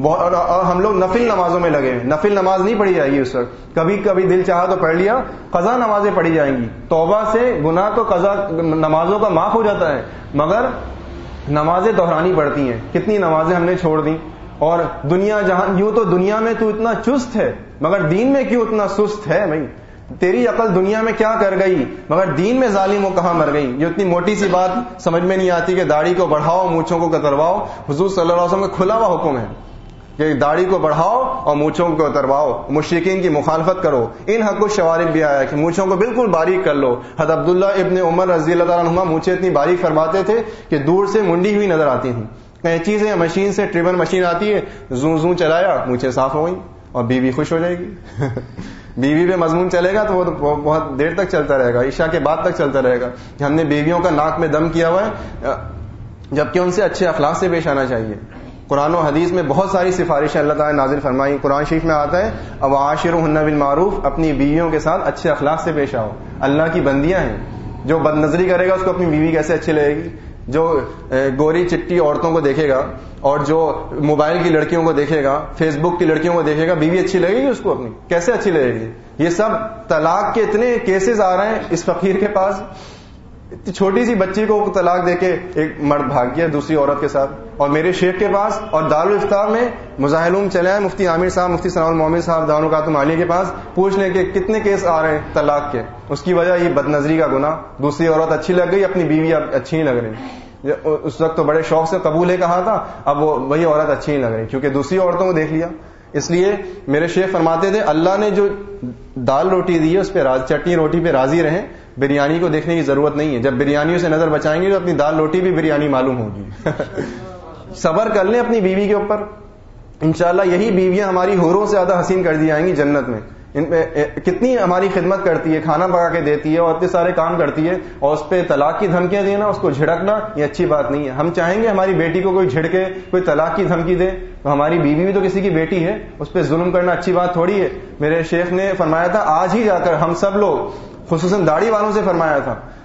اور ہم لوگ نفل نمازوں میں لگے ہیں. نفل نماز نہیں پڑھی جائے گی اس وقت, کبھی کبھی دل چاہا تو پڑھ لیا, قضا نمازیں پڑھی جائیں گی. توبہ سے گناہ تو قضا نمازوں کا معاف ہو جاتا ہے, مگر نمازیں دہرانی پڑتی ہیں. کتنی نمازیں ہم نے چھوڑ دیں. اور دنیا جہاں, یوں تو دنیا میں تو اتنا چست ہے مگر دین میں کیوں اتنا سست ہے بھائی؟ تیری عقل دنیا میں کیا کر گئی مگر دین میں ظالم و کہاں مر گئی. یہ اتنی موٹی سی بات سمجھ میں نہیں آتی کہ داڑھی کو بڑھاؤ, مونچھوں کو کترواؤ. حضور صلی اللہ علیہ وسلم کا کھلا ہوا حکم ہے کہ داڑھی کو بڑھاؤ اور مونچھوں کو کترواؤ, مشرکین کی مخالفت کرو. ان حق و شوارب بھی آیا کہ مونچھوں کو بالکل باریک کر لو. حضرت عبداللہ ابن عمر رضی اللہ تعالیٰ عنہما مونچھیں اتنی باریک فرماتے تھے کہ دور سے منڈی ہوئی نظر آتی تھی. قینچی سے, مشین سے, ٹریمر مشین آتی ہے, زوں زوں چلایا, مونچھیں صاف ہو گئی اور بیوی خوش ہو جائے گی. بیوی پہ مضمون چلے گا تو وہ تو بہت دیر تک چلتا رہے گا, عشاء کے بعد تک چلتا رہے گا کہ ہم نے بیویوں کا ناک میں دم کیا ہوا ہے, جبکہ ان سے اچھے اخلاق سے پیش آنا چاہیے. قرآن و حدیث میں بہت ساری سفارشیں اللہ تعالیٰ نے نازل فرمائی. قرآن شریف میں آتا ہے وعاشرہن بالمعروف, اپنی بیویوں کے ساتھ اچھے اخلاق سے پیش آؤ. اللہ کی بندیاں ہیں, جو بد نظری کرے گا اس کو اپنی بیوی کیسے اچھی لگے گی؟ جو گوری چٹی عورتوں کو دیکھے گا اور جو موبائل کی لڑکیوں کو دیکھے گا, فیس بک کی لڑکیوں کو دیکھے گا, بیوی اچھی لگے گی اس کو اپنی؟ کیسے اچھی لگے گی؟ یہ سب طلاق کے اتنے کیسز آ رہے ہیں اس فقیر کے پاس. چھوٹی سی بچی کو طلاق دے کے ایک مرد بھاگ گیا دوسری عورت کے ساتھ, اور میرے شیخ کے پاس اور دارالفتہ میں مظاہرون چلے ہیں, مفتی عامر صاحب, مفتی ثناء المومن صاحب دارالقاتم عالیہ کے پاس پوچھ لیں کہ کتنے کیس آ رہے ہیں طلاق کے. اس کی وجہ یہ بد نظری کا گناہ, دوسری عورت اچھی لگ گئی, اپنی بیوی اب اچھی نہیں لگ رہی. اس وقت تو بڑے شوق سے قبول ہے کہا تھا, اب وہ وہی عورت اچھی نہیں لگ رہی کیونکہ دوسری عورتوں کو دیکھ لیا. اس لیے میرے شیخ فرماتے تھے اللہ نے جو دال روٹی دی ہے اس پہ چٹنی روٹی پہ راضی رہیں, بریانی کو دیکھنے کی ضرورت نہیں ہے. جب بریانیوں سے نظر بچائیں گے تو اپنی دال روٹی بھی بریانی معلوم ہوگی. صبر کر لیں اپنی بیوی کے اوپر, انشاءاللہ یہی بیویاں ہماری حوروں سے زیادہ حسین کر دی جائیں گی جنت میں. ان پہ کتنی ہماری خدمت کرتی ہے, کھانا پکا کے دیتی ہے اور اتنے سارے کام کرتی ہے, اور اس پہ طلاق کی دھمکیاں دینا, اس کو جھڑکنا, یہ اچھی بات نہیں ہے. ہم چاہیں گے ہماری بیٹی کو کوئی جھڑکے, کوئی طلاق کی دھمکی دے, تو ہماری بیوی بھی تو کسی کی بیٹی ہے, اس پہ ظلم کرنا اچھی بات تھوڑی ہے. میرے شیخ نے فرمایا تھا آج ہی جا کر ہم سب لوگ, خصوصاً داڑھی والوں سے فرمایا تھا,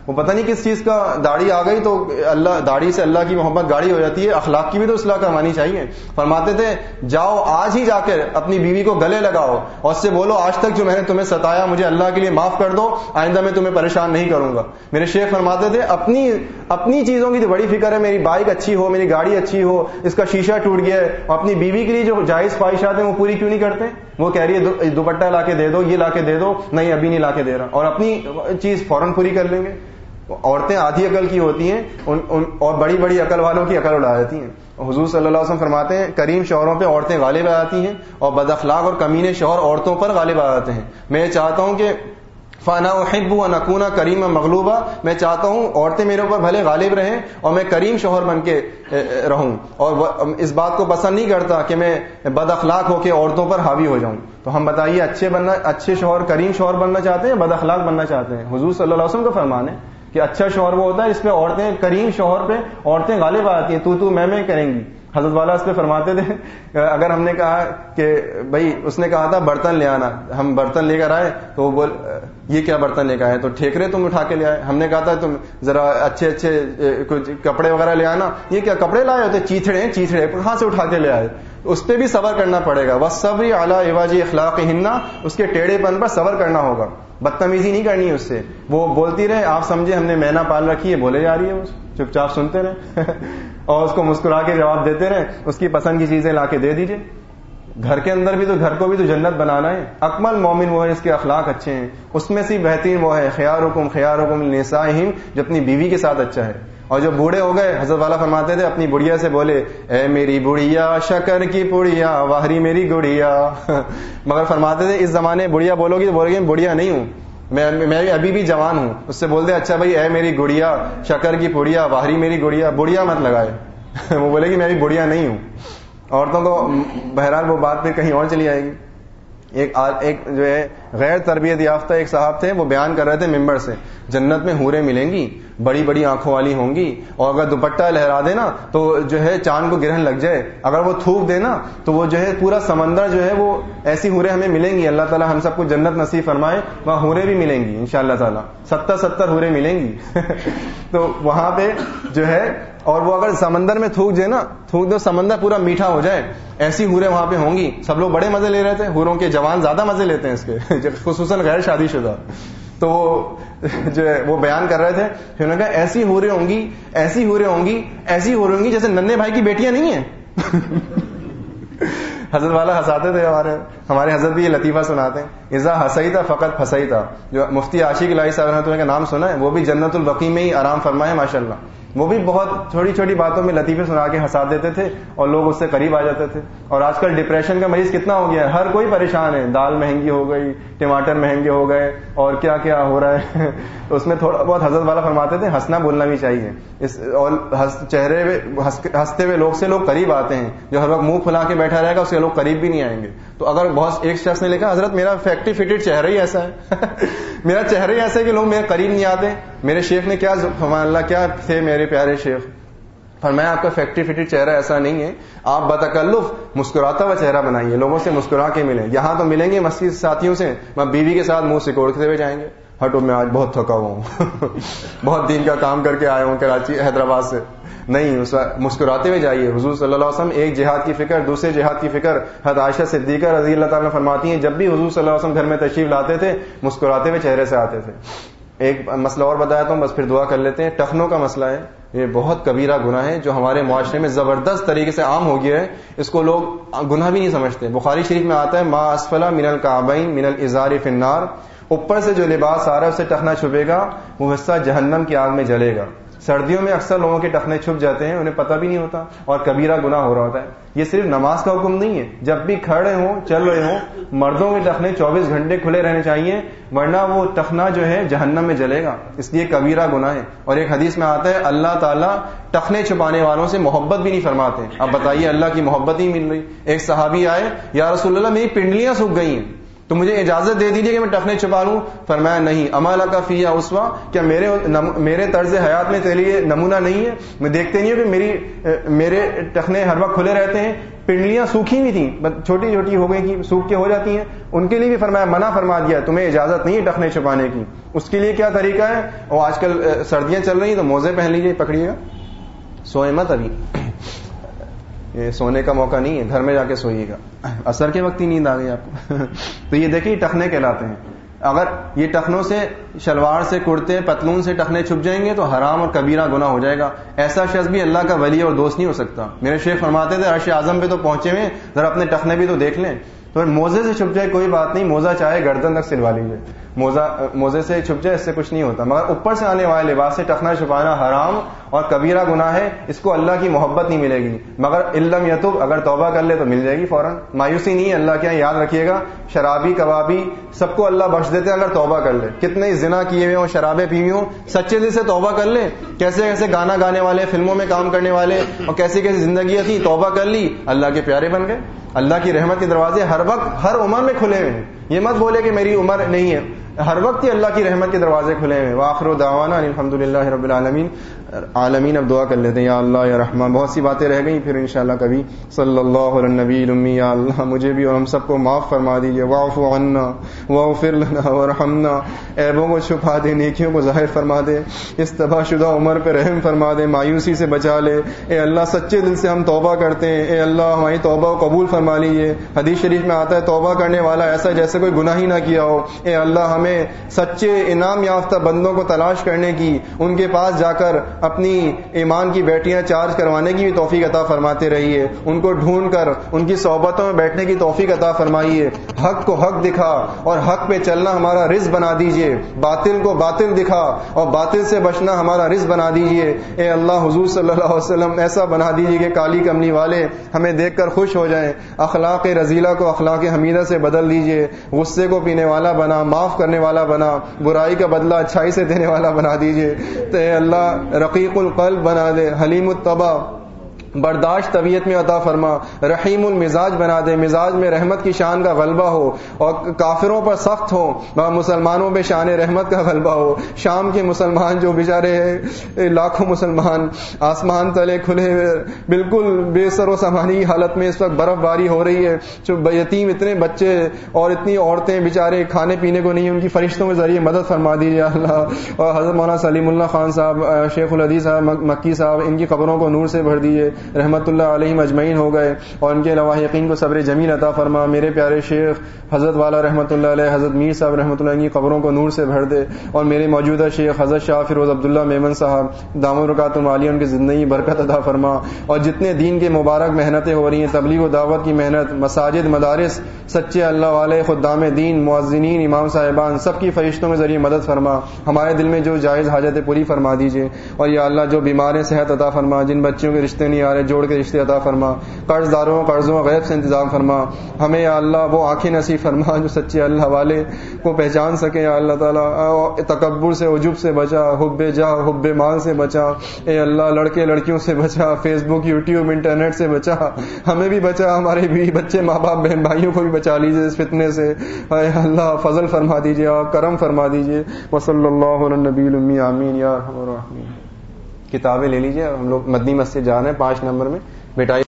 وہ پتہ نہیں کس چیز کا داڑھی آ گئی تو اللہ داڑھی سے اللہ کی محبت گاڑی ہو جاتی ہے. اخلاق کی بھی تو اصلاح کروانی چاہیے. فرماتے تھے جاؤ آج ہی جا کر اپنی بیوی کو گلے لگاؤ اور اس سے بولو آج تک جو میں نے تمہیں ستایا مجھے اللہ کے لیے معاف کر دو, آئندہ میں تمہیں پریشان نہیں کروں گا. میرے شیخ فرماتے تھے اپنی اپنی چیزوں کی تو بڑی فکر ہے, میری بائک اچھی ہو, میری گاڑی اچھی ہو, اس کا شیشہ ٹوٹ گیا ہے, اور اپنی بیوی کے لیے جو جائز خواہشات ہیں وہ پوری کیوں نہیں کرتے؟ وہ کہہ رہی ہے دوپٹہ لا کے دے دو, یہ لا کے دے دو, نہیں ابھی نہیں لا کے دے رہا, اور اپنی چیز فوراً پوری کر لیں گے. عورتیں آدھی عقل کی ہوتی ہیں ان, ان, اور بڑی بڑی عقل والوں کی عقل اڑا دیتی ہیں. حضور صلی اللہ علیہ وسلم فرماتے ہیں کریم شوہروں پہ عورتیں غالب آ جاتی ہیں اور بد اخلاق اور کمینے شوہر عورتوں پر غالب آ جاتے ہیں. میں یہ چاہتا ہوں کہ فانا احب ان اکون کریما مغلوبہ, میں چاہتا ہوں عورتیں میرے اوپر بھلے غالب رہیں اور میں کریم شوہر بن کے رہوں, اور اس بات کو پسند نہیں کرتا کہ میں بد اخلاق ہو کے عورتوں پر حاوی ہو جاؤں. تو ہم بتائیے اچھے بننا اچھے شوہر کریم شوہر بننا چاہتے ہیں یا بد اخلاق بننا چاہتے ہیں؟ حضور صلی اللہ علیہ وسلم کا فرمان ہے کہ اچھا شوہر وہ ہوتا ہے جس پہ عورتیں کریم شوہر پہ عورتیں غالب آتی ہیں, تو تو میں میں کریں گی. حضرت والا اس پہ فرماتے تھے اگر ہم نے کہا کہ بھائی اس نے کہا تھا برتن لے آنا, ہم برتن لے کر آئے تو وہ بول یہ کیا برتن لے کر آئے, تو ٹھیکرے تم اٹھا کے لے آئے. ہم نے کہا تھا تم ذرا اچھے اچھے کچھ کپڑے وغیرہ لے آنا, یہ کیا کپڑے لائے ہوتے, چیتھڑے ہیں چیتھڑے کہاں سے اٹھا کے لے آئے. اس پہ بھی صبر کرنا پڑے گا. والصبر علی عواج اخلاقہن, اس کے ٹیڑھے پن پر صبر کرنا ہوگا, بدتمیزی نہیں کرنی اس سے. وہ بولتی رہے آپ سمجھے ہم نے مینا پال رکھی ہے, بولے جا رہی ہے, چپ چاپ سنتے رہے اور اس کو مسکرا کے جواب دیتے رہے. اس کی پسند کی چیزیں لا کے دے دیجئے. گھر کے اندر بھی تو گھر کو بھی تو جنت بنانا ہے. اکمل مومن وہ ہے جس کے اخلاق اچھے ہیں, اس میں سے بہترین وہ ہے خیارکم خیارکم لنسائہم, جو اپنی بیوی کے ساتھ اچھا ہے. اور جو بوڑھے ہو گئے, حضرت والا فرماتے تھے اپنی بڑھیا سے بولے اے میری بڑھیا شکر کی پڑیا واہری میری گڑیا. مگر فرماتے تھے اس زمانے بڑھیا بولو گی تو بولو گے بڑھیا نہیں ہوں, میں میں ابھی بھی جوان ہوں. اس سے بول دے اچھا بھائی اے میری گڑیا شکر کی پڑیا واہری میری گڑیا, بڑھیا مت لگائے. وہ بولے گی میں بھی بڑھیا نہیں ہوں. عورتوں کو بہرحال وہ بات پھر کہیں اور چلی آئے گی. ایک ایک جو ہے غیر تربیت یافتہ ایک صاحب تھے, وہ بیان کر رہے تھے ممبر سے جنت میں حوریں ملیں گی, بڑی بڑی آنکھوں والی ہوں گی, اور اگر دوپٹہ لہرا دے نا تو جو ہے چاند کو گرہن لگ جائے, اگر وہ تھوک دے نا تو وہ جو ہے پورا سمندر جو ہے وہ ایسی حوریں ہمیں ملیں گی. اللہ تعالی ہم سب کو جنت نصیب فرمائے, وہاں حوریں بھی ملیں گی انشاءاللہ تعالی, ستر ستر حوریں ملیں گی. تو وہاں پہ جو ہے, اور وہ اگر سمندر میں تھوک دے نا, تھوک دے سمندر پورا میٹھا ہو جائے, ایسی حوریں وہاں پہ ہوں گی. سب لوگ بڑے مزے لے رہے تھے, حوروں کے جوان زیادہ مزے لیتے ہیں اس کے, خصوصاً غیر شادی شدہ. تو وہ جو ہے وہ بیان کر رہے تھے, پھر انہوں نے کہا ایسی حوریں ہوں گی ایسی حوریں ہوں گی ایسی حوریں ہوں گی جیسے ننھے بھائی کی بیٹیاں نہیں ہیں. حضرت والا ہنساتے تھے, ہمارے ہمارے حضرت بھی یہ لطیفہ سناتے ہیں اذا حسیتا فقط پھسیتا. جو مفتی عاشق الہی صاحب رحمۃ اللہ کا نام سنا ہے, وہ بھی جنت البقیع میں ہی آرام فرمائے ماشاءاللہ. وہ بھی بہت چھوٹی چھوٹی باتوں میں لطیفے سنا کے ہنسا دیتے تھے اور لوگ اس سے قریب آ جاتے تھے. اور آج کل ڈپریشن کا مریض کتنا ہو گیا ہے, ہر کوئی پریشان ہے, دال مہنگی ہو گئی, ٹماٹر مہنگے ہو گئے, اور کیا کیا ہو رہا ہے. تو اس میں تھوڑا بہت حضرت والا فرماتے تھے ہنسنا بولنا بھی چاہیے. اس اور چہرے ہنستے ہوئے لوگ سے لوگ قریب آتے ہیں, جو ہر وقت منہ پھلا کے بیٹھا رہے گا اس کے لوگ قریب بھی نہیں آئیں گے. تو اگر بہت ایک شخص نے لکھا حضرت میرا فیکٹری فٹڈ چہرہ ہی ایسا ہے, میرا چہرہ ہی ایسا ہے کہ لوگ میرے قریب نہیں آتے. میرے شیخ نے کیا سبحان اللہ کیا تھے میرے پیارے شیخ, فرمایا آپ کا فیکٹری فٹڈ چہرہ ایسا نہیں ہے, آپ بتکلف مسکراتا ہوا چہرہ بنائیے, لوگوں سے مسکرا کے ملیں. یہاں تو ملیں گے مسجد ساتھیوں سے, میں بیوی کے ساتھ منہ سکوڑتے ہوئے جائیں گے, ہٹو میں آج بہت تھکا ہوا ہوں, بہت دن کا کام کر کے آیا ہوں کراچی حیدرآباد سے. نہیں, مسکراتے ہوئے جائیے. حضور صلی اللہ علیہ وسلم ایک جہاد کی فکر دوسرے جہاد کی فکر, حضرت عائشہ صدیقہ رضی اللہ تعالیٰ فرماتی ہیں جب بھی حضور صلی اللہ علیہ وسلم گھر میں تشریف لاتے تھے مسکراتے ہوئے چہرے سے آتے تھے. ایک مسئلہ اور بتایا تو بس پھر دعا کر لیتے ہیں. ٹخنوں کا مسئلہ ہے, یہ بہت کبیرہ گناہ ہے جو ہمارے معاشرے میں زبردست طریقے سے عام ہو گیا ہے. اس کو لوگ گناہ بھی نہیں سمجھتے. بخاری شریف میں آتا ہے ما اسفل من الکعبین من الازار فی النار, اوپر سے جو لباس آ رہا ہے اسے ٹخنا چھپے گا وہ حصہ جہنم کی آگ میں جلے گا. سردیوں میں اکثر لوگوں کے ٹخنے چھپ جاتے ہیں, انہیں پتہ بھی نہیں ہوتا اور کبیرہ گناہ ہو رہا ہوتا ہے. یہ صرف نماز کا حکم نہیں ہے, جب بھی کھڑے ہوں چل رہے ہوں مردوں کے ٹخنے چوبیس گھنٹے کھلے رہنے چاہیے, ورنہ وہ ٹخنا جو ہے جہنم میں جلے گا, اس لیے کبیرہ گناہ ہے. اور ایک حدیث میں آتا ہے اللہ تعالیٰ ٹخنے چھپانے والوں سے محبت بھی نہیں فرماتے. اب بتائیے اللہ کی محبت ہی مل رہی. ایک صحابی آئے, یا رسول اللہ میری پنڈلیاں سوکھ گئی ہیں تو مجھے اجازت دے دیجیے کہ میں ٹخنے چھپا لوں. فرمایا نہیں, اما لک فیہ اسوہ, کیا میرے میرے طرز حیات میں تیرے لیے نمونہ نہیں ہے؟ میں دیکھتے نہیں ہوں کہ میری میرے ٹخنے ہر وقت کھلے رہتے ہیں, پنڈلیاں سوکھی ہوئی تھیں, چھوٹی چھوٹی ہو گئی تھیں, سوکھ کے ہو جاتی ہیں, ان کے لیے بھی فرمایا منع فرما دیا, تمہیں اجازت نہیں ہے ٹخنے چھپانے کی. اس کے لیے کیا طریقہ ہے, اور آج کل سردیاں چل رہی ہیں تو موزے پہن لیجیے, پکڑیے گا, سوئے مت ابھی, یہ سونے کا موقع نہیں ہے, گھر میں جا کے سوئیے گا, عصر کے وقت ہی نیند آ گئی آپ کو. تو یہ دیکھیے ٹخنے کہلاتے ہیں. اگر یہ ٹخنوں سے, شلوار سے, کرتے پتلون سے ٹخنے چھپ جائیں گے تو حرام اور کبیرہ گناہ ہو جائے گا. ایسا شخص بھی اللہ کا ولی اور دوست نہیں ہو سکتا. میرے شیخ فرماتے تھے عرش اعظم پہ تو پہنچے ہوئے, ذرا اپنے ٹخنے بھی تو دیکھ لیں. تو موزے سے چھپ جائے کوئی بات نہیں, موزہ چاہے گردن تک سلوا لیجیے, موزہ موزے سے چھپ جائے اس سے کچھ نہیں ہوتا, مگر اوپر سے آنے والے لباس سے ٹخنا چھپانا حرام اور کبیرہ گناہ ہے. اس کو اللہ کی محبت نہیں ملے گی, مگر علم یتوب, اگر توبہ کر لے تو مل جائے گی فوراً. مایوسی نہیں ہے اللہ کے یہاں, یاد رکھیے گا. شرابی کبابی سب کو اللہ بخش دیتے اگر توبہ کر لے. کتنے زنا کیے ہوئے ہوں, شرابیں پی ہوئی ہوں, سچے دل سے توبہ کر لے. کیسے کیسے گانا گانے والے, فلموں میں کام کرنے والے, اور کیسی کیسی زندگیاں تھیں, توبہ کر لی, اللہ کے پیارے بن گئے. اللہ کی رحمت کے دروازے ہر وقت ہر عمر میں کھلے ہوئے ہیں. یہ مت بولے کہ میری عمر نہیں ہے, ہر وقت ہی اللہ کی رحمت کے دروازے کھلے ہوئے. وآخر دعوانا الحمدللہ رب العالمین. عالمین اب دعا کر لیتے ہیں, یا اللہ یا رحمان. بہت سی باتیں رہ گئیں, پھر انشاءاللہ کبھی. صلی اللہ علی النبی الامی. یا اللہ مجھے بھی اور ہم سب کو معاف فرما دیجیے. واعف عنا واغفر لنا وارحمنا. عیبوں کو چھپا دے, نیکیوں کو ظاہر فرما دے, اس تباہ شدہ عمر پہ رحم فرما دے, مایوسی سے بچا لے. اے اللہ سچے دل سے ہم توبہ کرتے ہیں, اے اللہ ہماری توبہ کو قبول فرما لیجیے. حدیث شریف میں آتا ہے توبہ کرنے والا ایسا جیسے کوئی گناہ ہی نہ کیا ہو. اے اللہ ہمیں سچے انعام یافتہ بندوں کو تلاش کرنے کی, ان کے پاس جا کر اپنی ایمان کی بیٹیاں چارج کروانے کی بھی توفیق عطا فرماتے رہیے. ان کو ڈھونڈ کر ان کی صحبتوں میں بیٹھنے کی توفیق عطا فرمائیے. حق کو حق دکھا اور حق پہ چلنا ہمارا رزق بنا دیجیے. باطل کو باطل دکھا اور باطل سے بچنا ہمارا رزق بنا دیجیے. اے اللہ حضور صلی اللہ علیہ وسلم ایسا بنا دیجیے کہ کالی کملی والے ہمیں دیکھ کر خوش ہو جائیں. اخلاق رذیلہ کو اخلاق حمیدہ سے بدل دیجیے. غصے کو پینے والا بنا, معاف کرنے والا بنا, برائی کا بدلہ اچھائی سے دینے والا بنا دیجیے. تو اے اللہ رقیق القلب بنا دے, حلیم الطبع, برداشت طبیعت میں عطا فرما, رحیم المزاج بنا دے, مزاج میں رحمت کی شان کا غلبہ ہو اور کافروں پر سخت ہو, مسلمانوں پہ شان رحمت کا غلبہ ہو. شام کے مسلمان جو بیچارے ہیں, لاکھوں مسلمان آسمان تلے کھلے ہوئے بالکل بے سر و سامانی کی حالت میں, اس وقت برف باری ہو رہی ہے, جو یتیم اتنے بچے اور اتنی عورتیں بیچارے کھانے پینے کو نہیں, ان کی فرشتوں کے ذریعے مدد فرما دیجیے اللہ. اور حضرت مولانا سلیم اللہ خان صاحب, شیخ الحدیث صاحب مکی صاحب, ان کی قبروں کو نور سے بھر دیجیے, رحمت اللہ علیہ مجمعین ہو گئے, اور ان کے لواحقین کو صبر جمیل عطا فرما. میرے پیارے شیخ حضرت والا رحمت اللہ علیہ, حضرت میر صاحب رحمت اللہ علیہ کی قبروں کو نور سے بھر دے, اور میرے موجودہ شیخ حضرت شاہ فیروز عبداللہ میمن صاحب دامن برکاتہم عالیہ, ان کی زندگی برکت عطا فرما. اور جتنے دین کے مبارک محنتیں ہو رہی ہیں, تبلیغ و دعوت کی محنت, مساجد مدارس, سچے اللہ والے خدام دین, مؤذنین, امام صاحبان, سب کی فرشتوں کے ذریعے مدد فرما. ہمارے دل میں جو جائز حاجتیں پوری فرما دیجیے. اور یا اللہ جو بیمار ہیں صحت عطا فرما, جن بچوں کے رشتے نہیں آ رہے جوڑ کے رشتے عطا فرما, قرض داروں قرضوں غیب سے انتظام فرما. ہمیں یا اللہ وہ آنکھیں نصیب فرما جو سچے اللہ والے کو پہچان سکے. یا اللہ تعالیٰ تکبر سے, عجب سے بچا, حب جاہ حب مال سے بچا. اے اللہ لڑکے لڑکیوں سے بچا, فیس بک یوٹیوب انٹرنیٹ سے بچا, ہمیں بھی بچا, ہمارے بھی بچے ماں باپ بہن بھائیوں کو بھی بچا لیجیے اس فتنے سے. اے اللہ فضل فرما دیجیے, آپ کرم فرما دیجیے. وصلی اللہ علی النبی الامی. آمین یا ارحم الراحمین. کتابیں لے لیجیے, ہم لوگ مدنی مسجد جا رہے ہیں پانچ نمبر میں. بیٹا